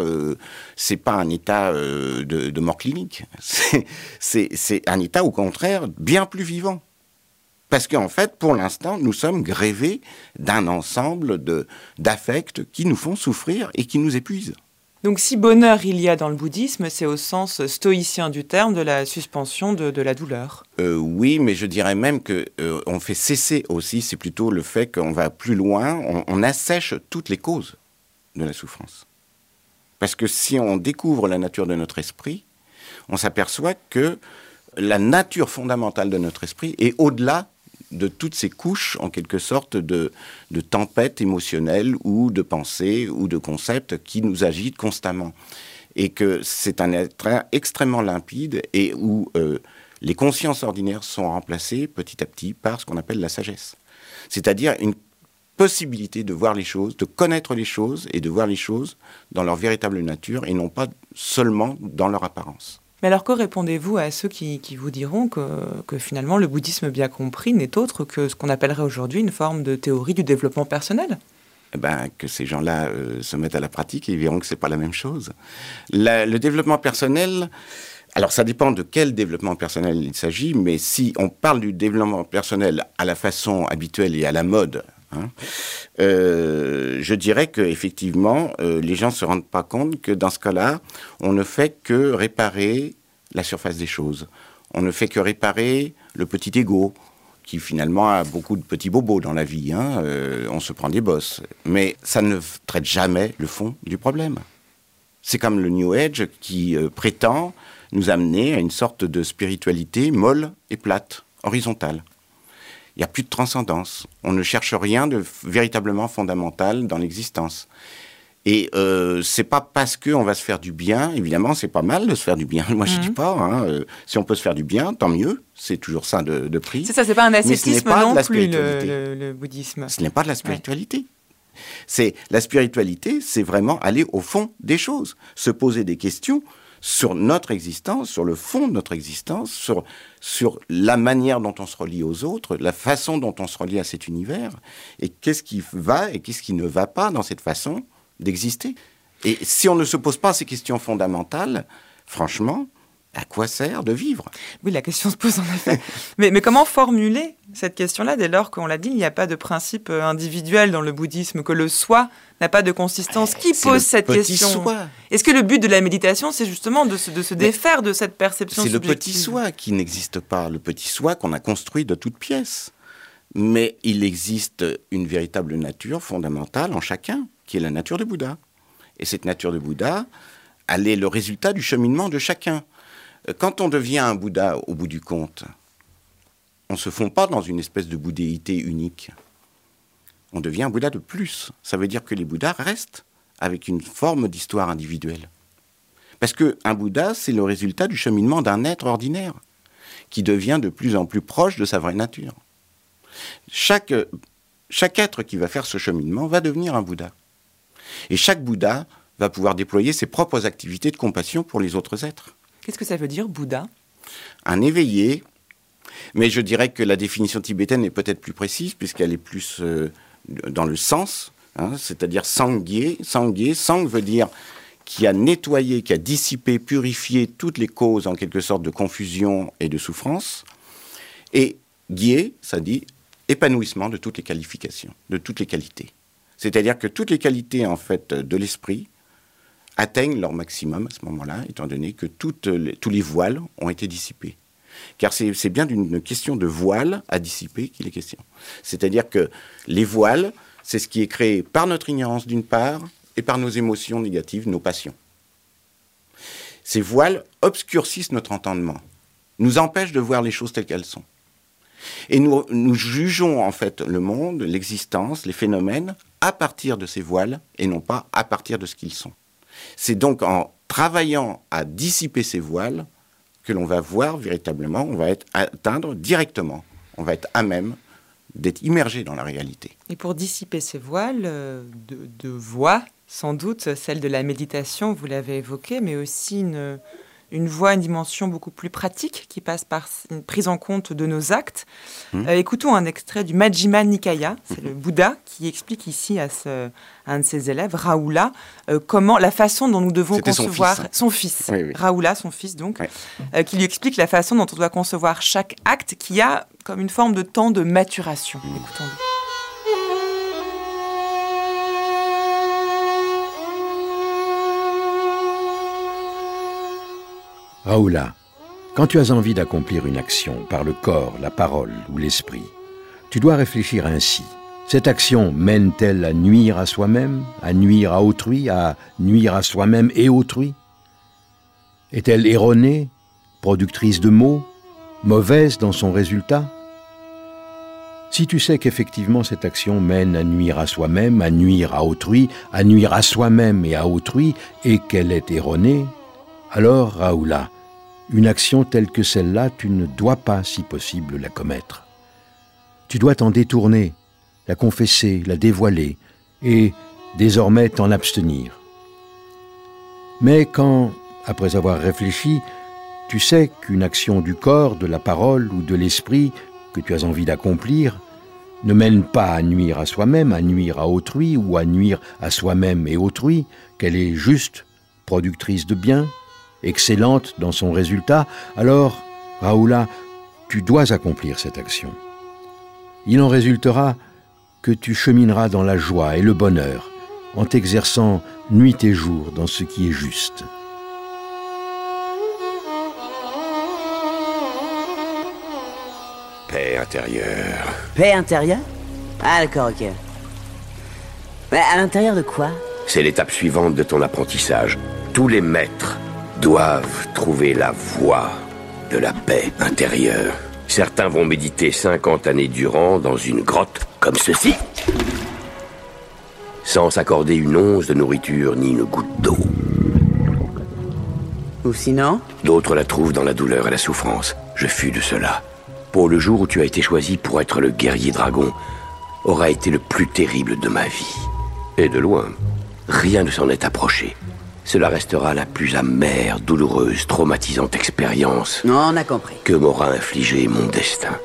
[SPEAKER 3] de mort clinique. C'est un état au contraire bien plus vivant. Parce qu'en fait, pour l'instant, nous sommes grevés d'un ensemble d'affects qui nous font souffrir et qui nous épuisent.
[SPEAKER 1] Donc si bonheur il y a dans le bouddhisme, c'est au sens stoïcien du terme de la suspension de la douleur.
[SPEAKER 3] Oui, mais je dirais même qu'on fait cesser aussi, c'est plutôt le fait qu'on va plus loin, on assèche toutes les causes de la souffrance. Parce que si on découvre la nature de notre esprit, on s'aperçoit que la nature fondamentale de notre esprit est au-delà de toutes ces couches, en quelque sorte, de tempêtes émotionnelles ou de pensées ou de concepts qui nous agitent constamment. Et que c'est un être extrêmement limpide et où les consciences ordinaires sont remplacées petit à petit par ce qu'on appelle la sagesse. C'est-à-dire une possibilité de voir les choses, de connaître les choses et de voir les choses dans leur véritable nature et non pas seulement dans leur apparence.
[SPEAKER 1] Mais alors que répondez-vous à ceux qui vous diront que finalement le bouddhisme bien compris n'est autre que ce qu'on appellerait aujourd'hui une forme de théorie du développement personnel ?
[SPEAKER 3] Que ces gens-là se mettent à la pratique et ils verront que ce n'est pas la même chose. Le développement personnel, alors ça dépend de quel développement personnel il s'agit, mais si on parle du développement personnel à la façon habituelle et à la mode, je dirais qu'effectivement, les gens ne se rendent pas compte que dans ce cas-là, on ne fait que réparer la surface des choses. On ne fait que réparer le petit ego, qui finalement a beaucoup de petits bobos dans la vie. On se prend des bosses. Mais ça ne traite jamais le fond du problème. C'est comme le New Age qui prétend nous amener à une sorte de spiritualité molle et plate, horizontale. Il n'y a plus de transcendance. On ne cherche rien de véritablement fondamental dans l'existence. Et c'est pas parce qu'on va se faire du bien, évidemment, c'est pas mal de se faire du bien. Moi, je dis pas, si on peut se faire du bien, tant mieux. C'est toujours ça de prix.
[SPEAKER 1] C'est ça, c'est pas un ascétisme non plus, le bouddhisme.
[SPEAKER 3] Ce n'est pas de la spiritualité. Ouais. La spiritualité, c'est vraiment aller au fond des choses, se poser des questions sur notre existence, sur le fond de notre existence, sur la manière dont on se relie aux autres, la façon dont on se relie à cet univers, et qu'est-ce qui va et qu'est-ce qui ne va pas dans cette façon d'exister. Et si on ne se pose pas ces questions fondamentales, franchement, à quoi sert de vivre ?
[SPEAKER 1] Oui, la question se pose en effet. mais comment formuler cette question-là dès lors qu'on l'a dit, il n'y a pas de principe individuel dans le bouddhisme, que le soi n'a pas de consistance. Qui pose cette question ? Est-ce que le but de la méditation, c'est justement de se défaire de cette perception subjective ?
[SPEAKER 3] C'est le petit soi qui n'existe pas, le petit soi qu'on a construit de toutes pièces. Mais il existe une véritable nature fondamentale en chacun, qui est la nature de Bouddha. Et cette nature de Bouddha, elle est le résultat du cheminement de chacun. Quand on devient un Bouddha au bout du compte, on ne se fond pas dans une espèce de bouddhéité unique. On devient un Bouddha de plus. Ça veut dire que les Bouddhas restent avec une forme d'histoire individuelle. Parce qu'un Bouddha, c'est le résultat du cheminement d'un être ordinaire, qui devient de plus en plus proche de sa vraie nature. Chaque être qui va faire ce cheminement va devenir un Bouddha. Et chaque Bouddha va pouvoir déployer ses propres activités de compassion pour les autres êtres.
[SPEAKER 1] Qu'est-ce que ça veut dire, Bouddha ?
[SPEAKER 3] Un éveillé, mais je dirais que la définition tibétaine est peut-être plus précise, puisqu'elle est plus dans le sens, c'est-à-dire Sangye. Sangye, Sang veut dire qui a nettoyé, qui a dissipé, purifié toutes les causes, en quelque sorte, de confusion et de souffrance. Et Gye, ça dit épanouissement de toutes les qualifications, de toutes les qualités. C'est-à-dire que toutes les qualités, en fait, de l'esprit atteignent leur maximum à ce moment-là, étant donné que tous les voiles ont été dissipés. Car c'est bien d'une question de voile à dissiper qu'il est question. C'est-à-dire que les voiles, c'est ce qui est créé par notre ignorance d'une part et par nos émotions négatives, nos passions. Ces voiles obscurcissent notre entendement, nous empêchent de voir les choses telles qu'elles sont. Et nous jugeons en fait le monde, l'existence, les phénomènes à partir de ces voiles et non pas à partir de ce qu'ils sont. C'est donc en travaillant à dissiper ces voiles que l'on va voir véritablement, on va atteindre directement, on va être à même d'être immergé dans la réalité.
[SPEAKER 1] Et pour dissiper ces voiles, de voix, sans doute, celle de la méditation, vous l'avez évoqué, mais aussi une voie, une dimension beaucoup plus pratique qui passe par une prise en compte de nos actes. Écoutons un extrait du Majjhima Nikaya, c'est le Bouddha qui explique ici à un de ses élèves, Rahula, la façon dont nous devons concevoir son fils. Oui. Rahula, son fils donc, oui. Qui lui explique la façon dont on doit concevoir chaque acte qui a comme une forme de temps de maturation. Écoutons-le.
[SPEAKER 5] Rahula, quand tu as envie d'accomplir une action par le corps, la parole ou l'esprit, tu dois réfléchir ainsi. Cette action mène-t-elle à nuire à soi-même, à nuire à autrui, à nuire à soi-même et autrui ? Est-elle erronée, productrice de maux, mauvaise dans son résultat ? Si tu sais qu'effectivement cette action mène à nuire à soi-même, à nuire à autrui, à nuire à soi-même et à autrui, et qu'elle est erronée, alors, Rahula, une action telle que celle-là, tu ne dois pas, si possible, la commettre. Tu dois t'en détourner, la confesser, la dévoiler, et désormais t'en abstenir. Mais quand, après avoir réfléchi, tu sais qu'une action du corps, de la parole ou de l'esprit que tu as envie d'accomplir ne mène pas à nuire à soi-même, à nuire à autrui ou à nuire à soi-même et autrui, qu'elle est juste, productrice de bien, excellente dans son résultat, alors, Rahula, tu dois accomplir cette action. Il en résultera que tu chemineras dans la joie et le bonheur, en t'exerçant nuit et jour dans ce qui est juste.
[SPEAKER 8] Paix intérieure.
[SPEAKER 9] Paix intérieure ? Ah d'accord, ok. Mais à l'intérieur de quoi ?
[SPEAKER 8] C'est l'étape suivante de ton apprentissage. Tous les maîtres doivent trouver la voie de la paix intérieure. Certains vont méditer 50 années durant dans une grotte comme ceci, sans s'accorder une once de nourriture ni une goutte d'eau.
[SPEAKER 9] Ou sinon ?
[SPEAKER 8] D'autres la trouvent dans la douleur et la souffrance. Je fus de cela. Pour le jour où tu as été choisi pour être le guerrier dragon aura été le plus terrible de ma vie. Et de loin, rien ne s'en est approché. Cela restera la plus amère, douloureuse, traumatisante expérience
[SPEAKER 9] on a compris.
[SPEAKER 8] Que m'aura infligé mon destin.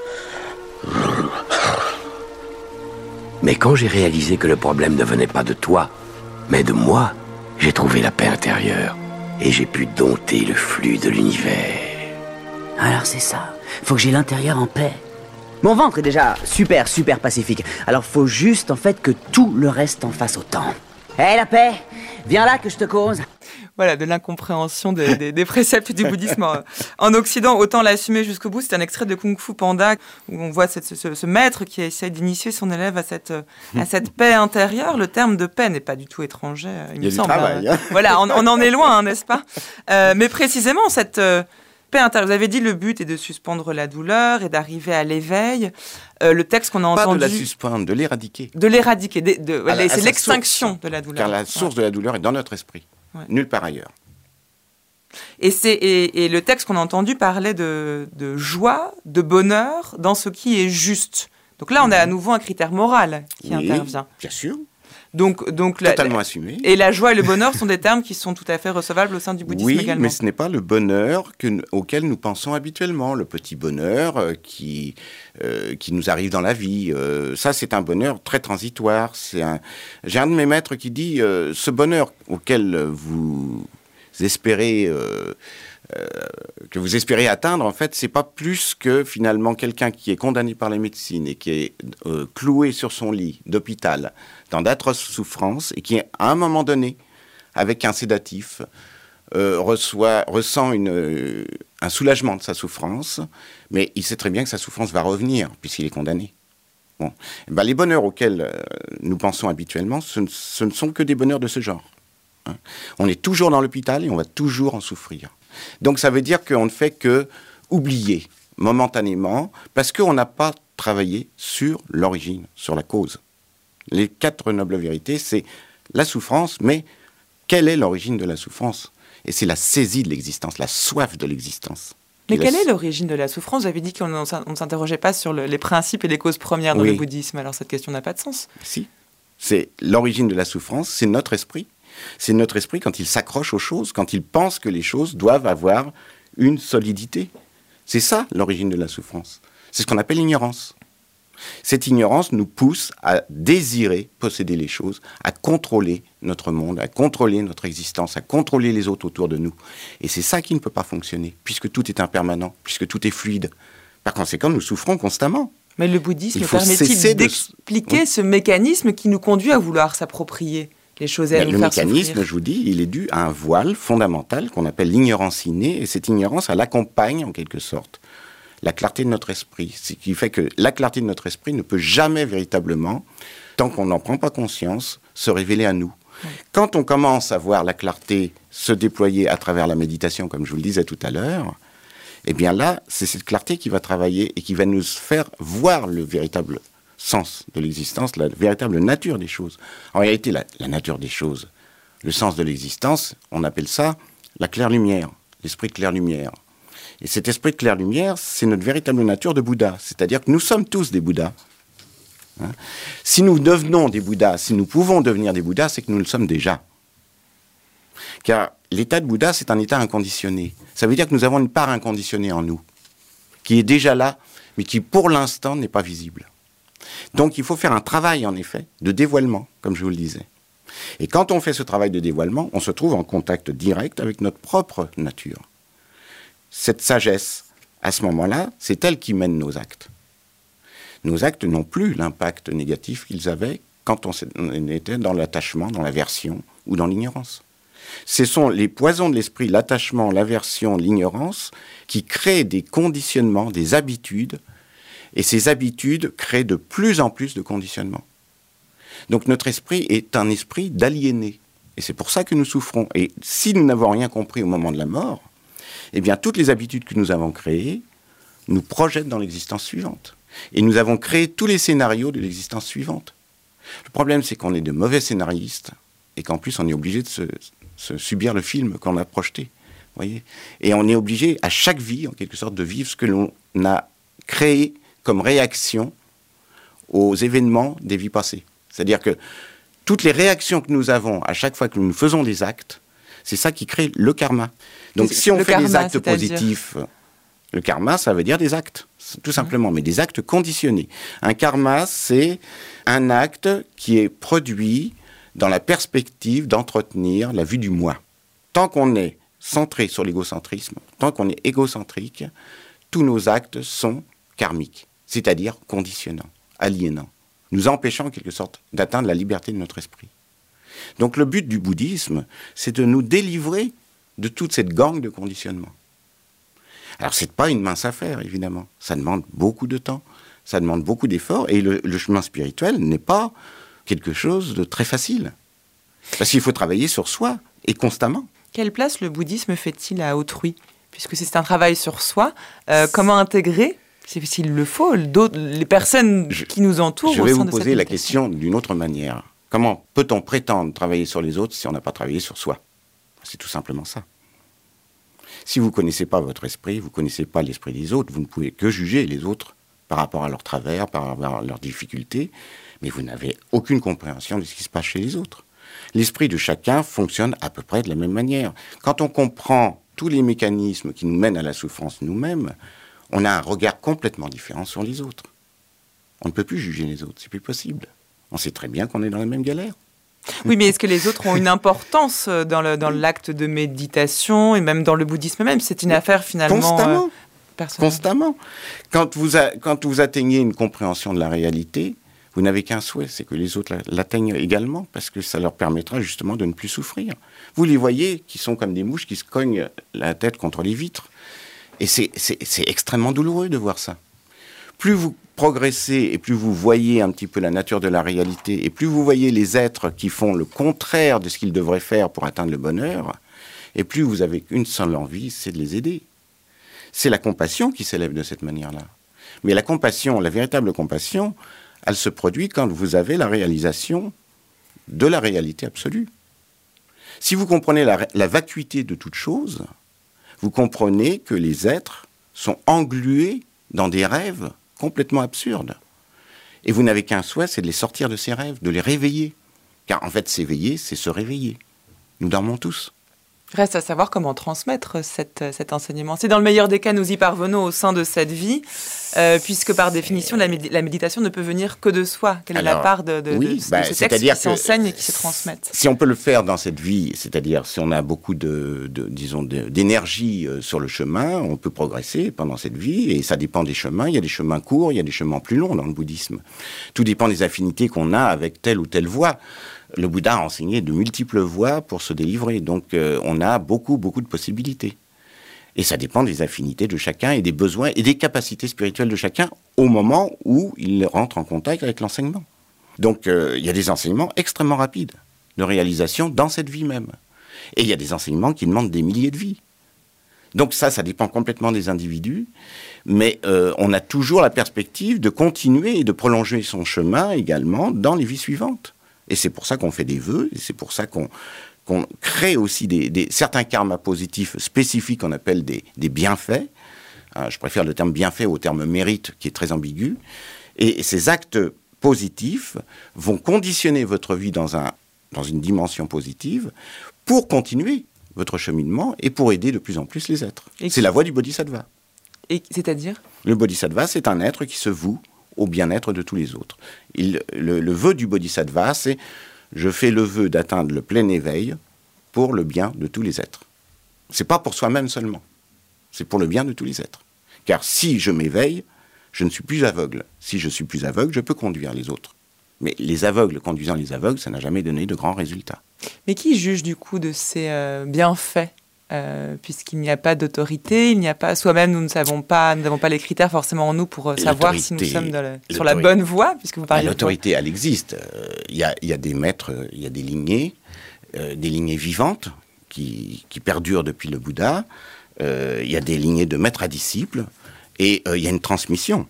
[SPEAKER 8] Mais quand j'ai réalisé que le problème ne venait pas de toi, mais de moi, j'ai trouvé la paix intérieure et j'ai pu dompter le flux de l'univers.
[SPEAKER 9] Alors c'est ça, faut que j'ai l'intérieur en paix. Mon ventre est déjà super pacifique, alors faut juste en fait que tout le reste en fasse autant. Hé la paix, viens là que je te cause.
[SPEAKER 1] Voilà, de l'incompréhension des préceptes du bouddhisme en Occident, autant l'assumer jusqu'au bout. C'est un extrait de Kung Fu Panda où on voit ce maître qui essaie d'initier son élève à cette paix intérieure. Le terme de paix n'est pas du tout étranger, il me semble.
[SPEAKER 3] Travail, hein.
[SPEAKER 1] Voilà, on en est loin, n'est-ce pas ? Mais précisément, cette paix intérieure, vous avez dit le but est de suspendre la douleur et d'arriver à l'éveil. Le texte qu'on a entendu...
[SPEAKER 3] Pas de la suspendre, de l'éradiquer.
[SPEAKER 1] De l'éradiquer, c'est l'extinction de la douleur.
[SPEAKER 3] Car la source de la douleur est dans notre esprit. Ouais. Nulle part ailleurs.
[SPEAKER 1] Et le texte qu'on a entendu parlait de joie, de bonheur dans ce qui est juste. Donc là, on a à nouveau un critère moral qui intervient.
[SPEAKER 3] Bien sûr.
[SPEAKER 1] Donc
[SPEAKER 3] totalement assumé.
[SPEAKER 1] Et la joie et le bonheur sont des termes qui sont tout à fait recevables au sein du bouddhisme également.
[SPEAKER 3] Oui, mais ce n'est pas le bonheur auquel nous pensons habituellement. Le petit bonheur qui nous arrive dans la vie. Ça, c'est un bonheur très transitoire. J'ai un de mes maîtres qui dit ce bonheur auquel vous espérez... que vous espérez atteindre, en fait, c'est pas plus que finalement quelqu'un qui est condamné par la médecine et qui est cloué sur son lit d'hôpital dans d'atroces souffrances et qui, à un moment donné, avec un sédatif, ressent un soulagement de sa souffrance, mais il sait très bien que sa souffrance va revenir puisqu'il est condamné. Bon. Ben, les bonheurs auxquels nous pensons habituellement, ce ne sont que des bonheurs de ce genre. Hein. On est toujours dans l'hôpital et on va toujours en souffrir. Donc ça veut dire qu'on ne fait que oublier momentanément parce qu'on n'a pas travaillé sur l'origine, sur la cause. Les 4 nobles vérités, c'est la souffrance, mais quelle est l'origine de la souffrance ? Et c'est la saisie de l'existence, la soif de l'existence.
[SPEAKER 1] Mais quelle est l'origine de la souffrance ? Vous avez dit qu'on ne s'interrogeait pas sur les principes et les causes premières dans le bouddhisme, alors cette question n'a pas de sens.
[SPEAKER 3] Si, c'est l'origine de la souffrance, c'est notre esprit. C'est notre esprit quand il s'accroche aux choses, quand il pense que les choses doivent avoir une solidité. C'est ça l'origine de la souffrance. C'est ce qu'on appelle l'ignorance. Cette ignorance nous pousse à désirer posséder les choses, à contrôler notre monde, à contrôler notre existence, à contrôler les autres autour de nous. Et c'est ça qui ne peut pas fonctionner, puisque tout est impermanent, puisque tout est fluide. Par conséquent, nous souffrons constamment.
[SPEAKER 1] Mais le bouddhisme permet-il d'expliquer ce mécanisme qui nous conduit à vouloir s'approprier les choses et à nous faire souffrir ?
[SPEAKER 3] Le mécanisme, je vous dis, il est dû à un voile fondamental qu'on appelle l'ignorance innée, et cette ignorance, elle accompagne en quelque sorte la clarté de notre esprit. Ce qui fait que la clarté de notre esprit ne peut jamais véritablement, tant qu'on n'en prend pas conscience, se révéler à nous. Oui. Quand on commence à voir la clarté se déployer à travers la méditation, comme je vous le disais tout à l'heure, eh bien là, c'est cette clarté qui va travailler et qui va nous faire voir le véritable sens de l'existence, la véritable nature des choses. En réalité, la nature des choses, le sens de l'existence, on appelle ça la claire-lumière, l'esprit de claire-lumière. Et cet esprit de claire-lumière, c'est notre véritable nature de Bouddha. C'est-à-dire que nous sommes tous des Bouddhas. Hein ? Si nous devenons des Bouddhas, si nous pouvons devenir des Bouddhas, c'est que nous le sommes déjà. Car l'état de Bouddha, c'est un état inconditionné. Ça veut dire que nous avons une part inconditionnée en nous, qui est déjà là, mais qui pour l'instant n'est pas visible. Donc il faut faire un travail, en effet, de dévoilement, comme je vous le disais. Et quand on fait ce travail de dévoilement, on se trouve en contact direct avec notre propre nature. Cette sagesse, à ce moment-là, c'est elle qui mène nos actes. Nos actes n'ont plus l'impact négatif qu'ils avaient quand on était dans l'attachement, dans l'aversion ou dans l'ignorance. Ce sont les poisons de l'esprit, l'attachement, l'aversion, l'ignorance, qui créent des conditionnements, des habitudes, et ces habitudes créent de plus en plus de conditionnements. Donc notre esprit est un esprit d'aliéné, et c'est pour ça que nous souffrons. Et si nous n'avons rien compris au moment de la mort, eh bien, toutes les habitudes que nous avons créées nous projettent dans l'existence suivante. Et nous avons créé tous les scénarios de l'existence suivante. Le problème, c'est qu'on est de mauvais scénaristes et qu'en plus, on est obligé de se subir le film qu'on a projeté. Voyez ? Et on est obligé, à chaque vie, en quelque sorte, de vivre ce que l'on a créé comme réaction aux événements des vies passées. C'est-à-dire que toutes les réactions que nous avons à chaque fois que nous faisons des actes, c'est ça qui crée le karma. Donc si on fait des actes positifs, le karma, ça veut dire des actes, tout simplement, mais des actes conditionnés. Un karma, c'est un acte qui est produit dans la perspective d'entretenir la vue du moi. Tant qu'on est centré sur l'égocentrisme, tant qu'on est égocentrique, tous nos actes sont karmiques, c'est-à-dire conditionnants, aliénants, nous empêchant en quelque sorte d'atteindre la liberté de notre esprit. Donc le but du bouddhisme, c'est de nous délivrer de toute cette gangue de conditionnement. Alors c'est pas une mince affaire, évidemment. Ça demande beaucoup de temps, ça demande beaucoup d'efforts, et le chemin spirituel n'est pas quelque chose de très facile. Parce qu'il faut travailler sur soi, et constamment.
[SPEAKER 1] Quelle place le bouddhisme fait-il à autrui ? Puisque c'est un travail sur soi, comment intégrer, s'il le faut, les personnes qui nous entourent au sein de cette
[SPEAKER 3] Je vais vous poser la question d'une autre manière. Comment peut-on prétendre travailler sur les autres si on n'a pas travaillé sur soi ? C'est tout simplement ça. Si vous ne connaissez pas votre esprit, vous ne connaissez pas l'esprit des autres, vous ne pouvez que juger les autres par rapport à leurs travers, par rapport à leurs difficultés, mais vous n'avez aucune compréhension de ce qui se passe chez les autres. L'esprit de chacun fonctionne à peu près de la même manière. Quand on comprend tous les mécanismes qui nous mènent à la souffrance nous-mêmes, on a un regard complètement différent sur les autres. On ne peut plus juger les autres, c'est plus possible. On sait très bien qu'on est dans la même galère.
[SPEAKER 1] Oui, mais est-ce que les autres ont une importance dans l'acte de méditation et même dans le bouddhisme même? C'est une affaire finalement personnelle.
[SPEAKER 3] Constamment. Quand vous atteignez une compréhension de la réalité, vous n'avez qu'un souhait, c'est que les autres l'atteignent également, parce que ça leur permettra justement de ne plus souffrir. Vous les voyez qui sont comme des mouches qui se cognent la tête contre les vitres. Et c'est extrêmement douloureux de voir ça. Plus vous progressez et plus vous voyez un petit peu la nature de la réalité, et plus vous voyez les êtres qui font le contraire de ce qu'ils devraient faire pour atteindre le bonheur, et plus vous avez une seule envie, c'est de les aider. C'est la compassion qui s'élève de cette manière-là. Mais la compassion, la véritable compassion, elle se produit quand vous avez la réalisation de la réalité absolue. Si vous comprenez la vacuité de toute chose, vous comprenez que les êtres sont englués dans des rêves complètement absurdes. Et vous n'avez qu'un souhait, c'est de les sortir de ces rêves, de les réveiller. Car en fait, s'éveiller, c'est se réveiller. Nous dormons tous.
[SPEAKER 1] Reste à savoir comment transmettre cet enseignement. Si dans le meilleur des cas, nous y parvenons au sein de cette vie, puisque par définition, la méditation ne peut venir que de soi. Quelle est la part de ces textes qui s'enseignent et qui se transmettent?
[SPEAKER 3] Si on peut le faire dans cette vie, c'est-à-dire si on a beaucoup d'énergie sur le chemin, on peut progresser pendant cette vie, et ça dépend des chemins. Il y a des chemins courts, il y a des chemins plus longs dans le bouddhisme. Tout dépend des affinités qu'on a avec telle ou telle voie. Le Bouddha a enseigné de multiples voies pour se délivrer, donc on a beaucoup de possibilités. Et ça dépend des affinités de chacun et des besoins et des capacités spirituelles de chacun au moment où il rentre en contact avec l'enseignement. Donc il y a des enseignements extrêmement rapides de réalisation dans cette vie même. Et il y a des enseignements qui demandent des milliers de vies. Donc ça dépend complètement des individus, mais on a toujours la perspective de continuer et de prolonger son chemin également dans les vies suivantes. Et c'est pour ça qu'on fait des vœux, et c'est pour ça qu'on crée aussi certains karmas positifs spécifiques qu'on appelle des bienfaits. Je préfère le terme bienfait au terme mérite, qui est très ambigu. Et ces actes positifs vont conditionner votre vie dans une dimension positive pour continuer votre cheminement et pour aider de plus en plus les êtres. C'est la voie du bodhisattva.
[SPEAKER 1] Et c'est-à-dire ?
[SPEAKER 3] Le bodhisattva, c'est un être qui se voue au bien-être de tous les autres. Le vœu du bodhisattva, c'est « je fais le vœu d'atteindre le plein éveil pour le bien de tous les êtres ». C'est pas pour soi-même seulement, c'est pour le bien de tous les êtres. Car si je m'éveille, je ne suis plus aveugle. Si je suis plus aveugle, je peux conduire les autres. Mais les aveugles conduisant les aveugles, ça n'a jamais donné de grands résultats.
[SPEAKER 1] Mais qui juge du coup de ces bienfaits puisqu'il n'y a pas d'autorité, il n'y a pas soi-même, nous n'avons pas les critères forcément en nous pour savoir si nous sommes sur la bonne voie, puisque vous parlez.
[SPEAKER 3] L'autorité, elle existe. Il y a des maîtres, il y a des lignées vivantes qui perdurent depuis le Bouddha. Il y a des lignées de maîtres à disciples, et il y a une transmission.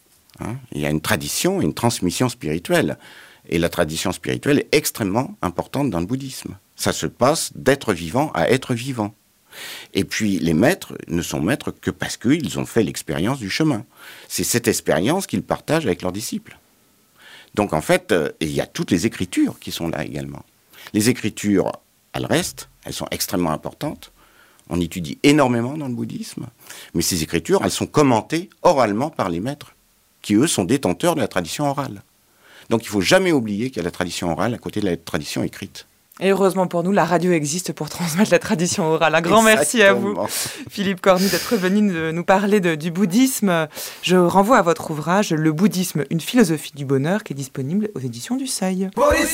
[SPEAKER 3] Il y a une tradition et une transmission spirituelle. Et la tradition spirituelle est extrêmement importante dans le bouddhisme. Ça se passe d'être vivant à être vivant. Et puis les maîtres ne sont maîtres que parce qu'ils ont fait l'expérience du chemin. C'est cette expérience qu'ils partagent avec leurs disciples. Donc en fait, il y a toutes les écritures qui sont là également. Les écritures, elles restent, elles sont extrêmement importantes. On étudie énormément dans le bouddhisme. Mais ces écritures, elles sont commentées oralement par les maîtres, qui eux sont détenteurs de la tradition orale. Donc il ne faut jamais oublier qu'il y a la tradition orale à côté de la tradition écrite.
[SPEAKER 1] Et heureusement pour nous, la radio existe pour transmettre la tradition orale. Un grand merci à vous, Philippe Cornu, d'être venu nous parler du bouddhisme. Je renvoie à votre ouvrage « Le bouddhisme, une philosophie du bonheur » qui est disponible aux éditions du Seuil.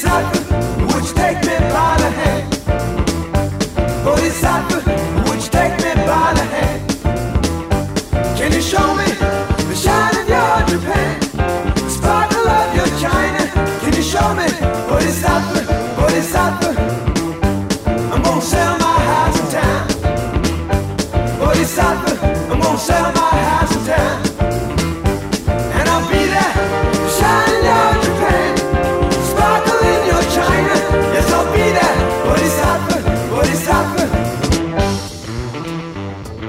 [SPEAKER 10] I'm gonna sell my house in town. Bodhisattva, I'm gonna sell my house in town. And I'll be there, shining your Japan, sparkle in your China. Yes, I'll be there, Bodhisattva, Bodhisattva.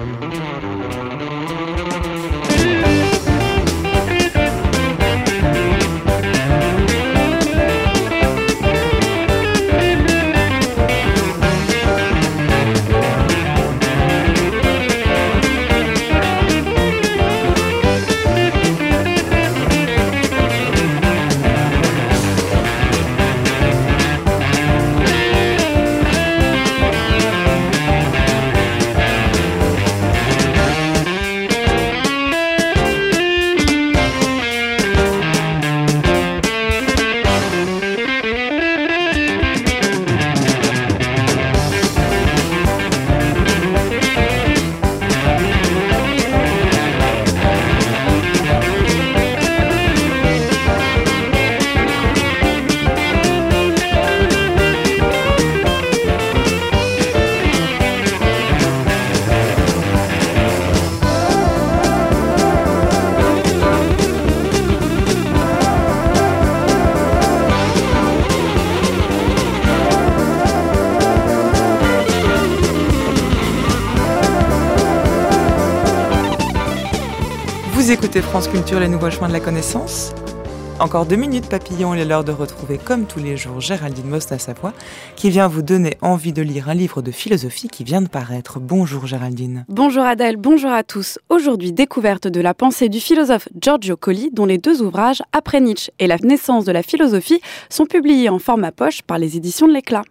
[SPEAKER 1] Vous écoutez France Culture, les nouveaux chemins de la connaissance. Encore 2 minutes papillon, il est l'heure de retrouver comme tous les jours Géraldine Mosna-Savoie qui vient vous donner envie de lire un livre de philosophie qui vient de paraître. Bonjour Géraldine.
[SPEAKER 11] Bonjour Adèle, bonjour à tous. Aujourd'hui, découverte de la pensée du philosophe Giorgio Colli, dont les 2 ouvrages, Après Nietzsche et La naissance de la philosophie, sont publiés en format poche par les éditions de l'Éclat.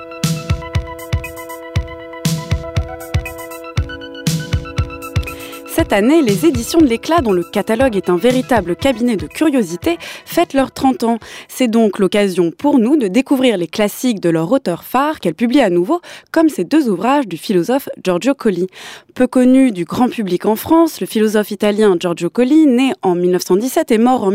[SPEAKER 11] Cette année, les éditions de l'Éclat, dont le catalogue est un véritable cabinet de curiosités, fêtent leurs 30 ans. C'est donc l'occasion pour nous de découvrir les classiques de leur auteur phare qu'elle publie à nouveau, comme ces 2 ouvrages du philosophe Giorgio Colli. Peu connu du grand public en France, le philosophe italien Giorgio Colli, né en 1917 et mort en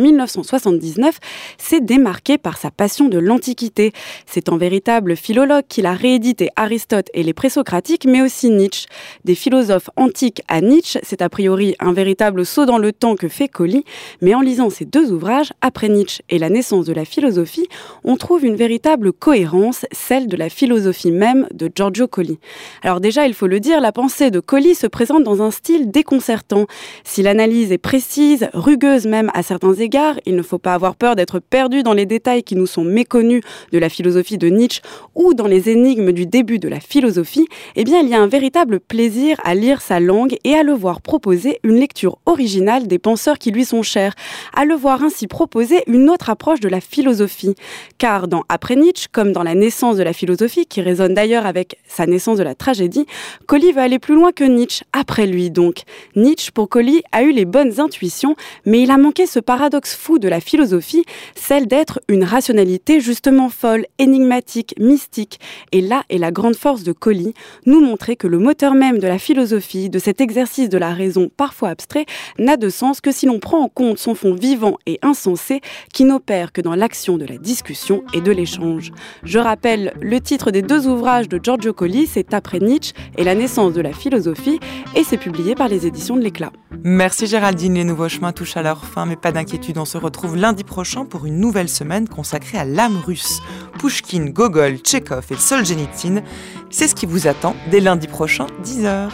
[SPEAKER 11] 1979, s'est démarqué par sa passion de l'Antiquité. C'est en véritable philologue qu'il a réédité Aristote et les présocratiques, mais aussi Nietzsche. Des philosophes antiques à Nietzsche, c'est a priori un véritable saut dans le temps que fait Colli, mais en lisant ces 2 ouvrages, Après Nietzsche et La naissance de la philosophie, on trouve une véritable cohérence, celle de la philosophie même de Giorgio Colli. Alors déjà, il faut le dire, la pensée de Colli se présente dans un style déconcertant. Si l'analyse est précise, rugueuse même à certains égards, il ne faut pas avoir peur d'être perdu dans les détails qui nous sont méconnus de la philosophie de Nietzsche ou dans les énigmes du début de la philosophie, eh bien il y a un véritable plaisir à lire sa langue et à le voir proposer une lecture originale des penseurs qui lui sont chers, à le voir ainsi proposer une autre approche de la philosophie. Car dans Après Nietzsche, comme dans La naissance de la philosophie, qui résonne d'ailleurs avec sa naissance de la tragédie, Colli veut aller plus loin que Nietzsche, après lui donc. Nietzsche, pour Colli, a eu les bonnes intuitions, mais il a manqué ce paradoxe fou de la philosophie, celle d'être une rationalité justement folle, énigmatique, mystique. Et là est la grande force de Colli, nous montrer que le moteur même de la philosophie, de cet exercice de la raison parfois abstrait, n'a de sens que si l'on prend en compte son fond vivant et insensé qui n'opère que dans l'action de la discussion et de l'échange. Je rappelle le titre des 2 ouvrages de Giorgio Colli, c'est Après Nietzsche et La naissance de la philosophie, et c'est publié par les éditions de l'Éclat.
[SPEAKER 1] Merci Géraldine, les nouveaux chemins touchent à leur fin, mais pas d'inquiétude, on se retrouve lundi prochain pour une nouvelle semaine consacrée à l'âme russe. Pouchkine, Gogol, Tchekhov et Solzhenitsyn, c'est ce qui vous attend dès lundi prochain, 10h.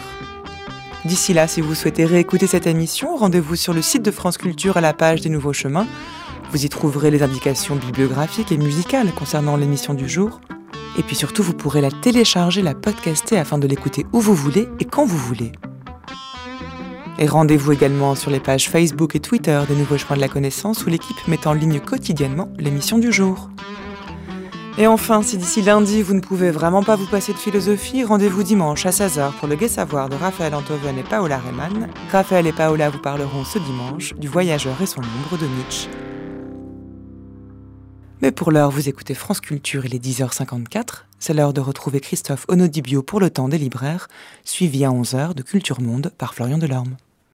[SPEAKER 1] D'ici là, si vous souhaitez réécouter cette émission, rendez-vous sur le site de France Culture à la page des Nouveaux Chemins. Vous y trouverez les indications bibliographiques et musicales concernant l'émission du jour. Et puis surtout, vous pourrez la télécharger, la podcaster afin de l'écouter où vous voulez et quand vous voulez. Et rendez-vous également sur les pages Facebook et Twitter des Nouveaux Chemins de la Connaissance où l'équipe met en ligne quotidiennement l'émission du jour. Et enfin, si d'ici lundi, vous ne pouvez vraiment pas vous passer de philosophie, rendez-vous dimanche à 16h pour le Gai Savoir de Raphaël Enthoven et Paola Rehmann. Raphaël et Paola vous parleront ce dimanche du voyageur et son ombre de Nietzsche. Mais pour l'heure, vous écoutez France Culture, il est 10h54. C'est l'heure de retrouver Christophe Onodibio pour le temps des libraires, suivi à 11h de Culture Monde par Florian Delorme.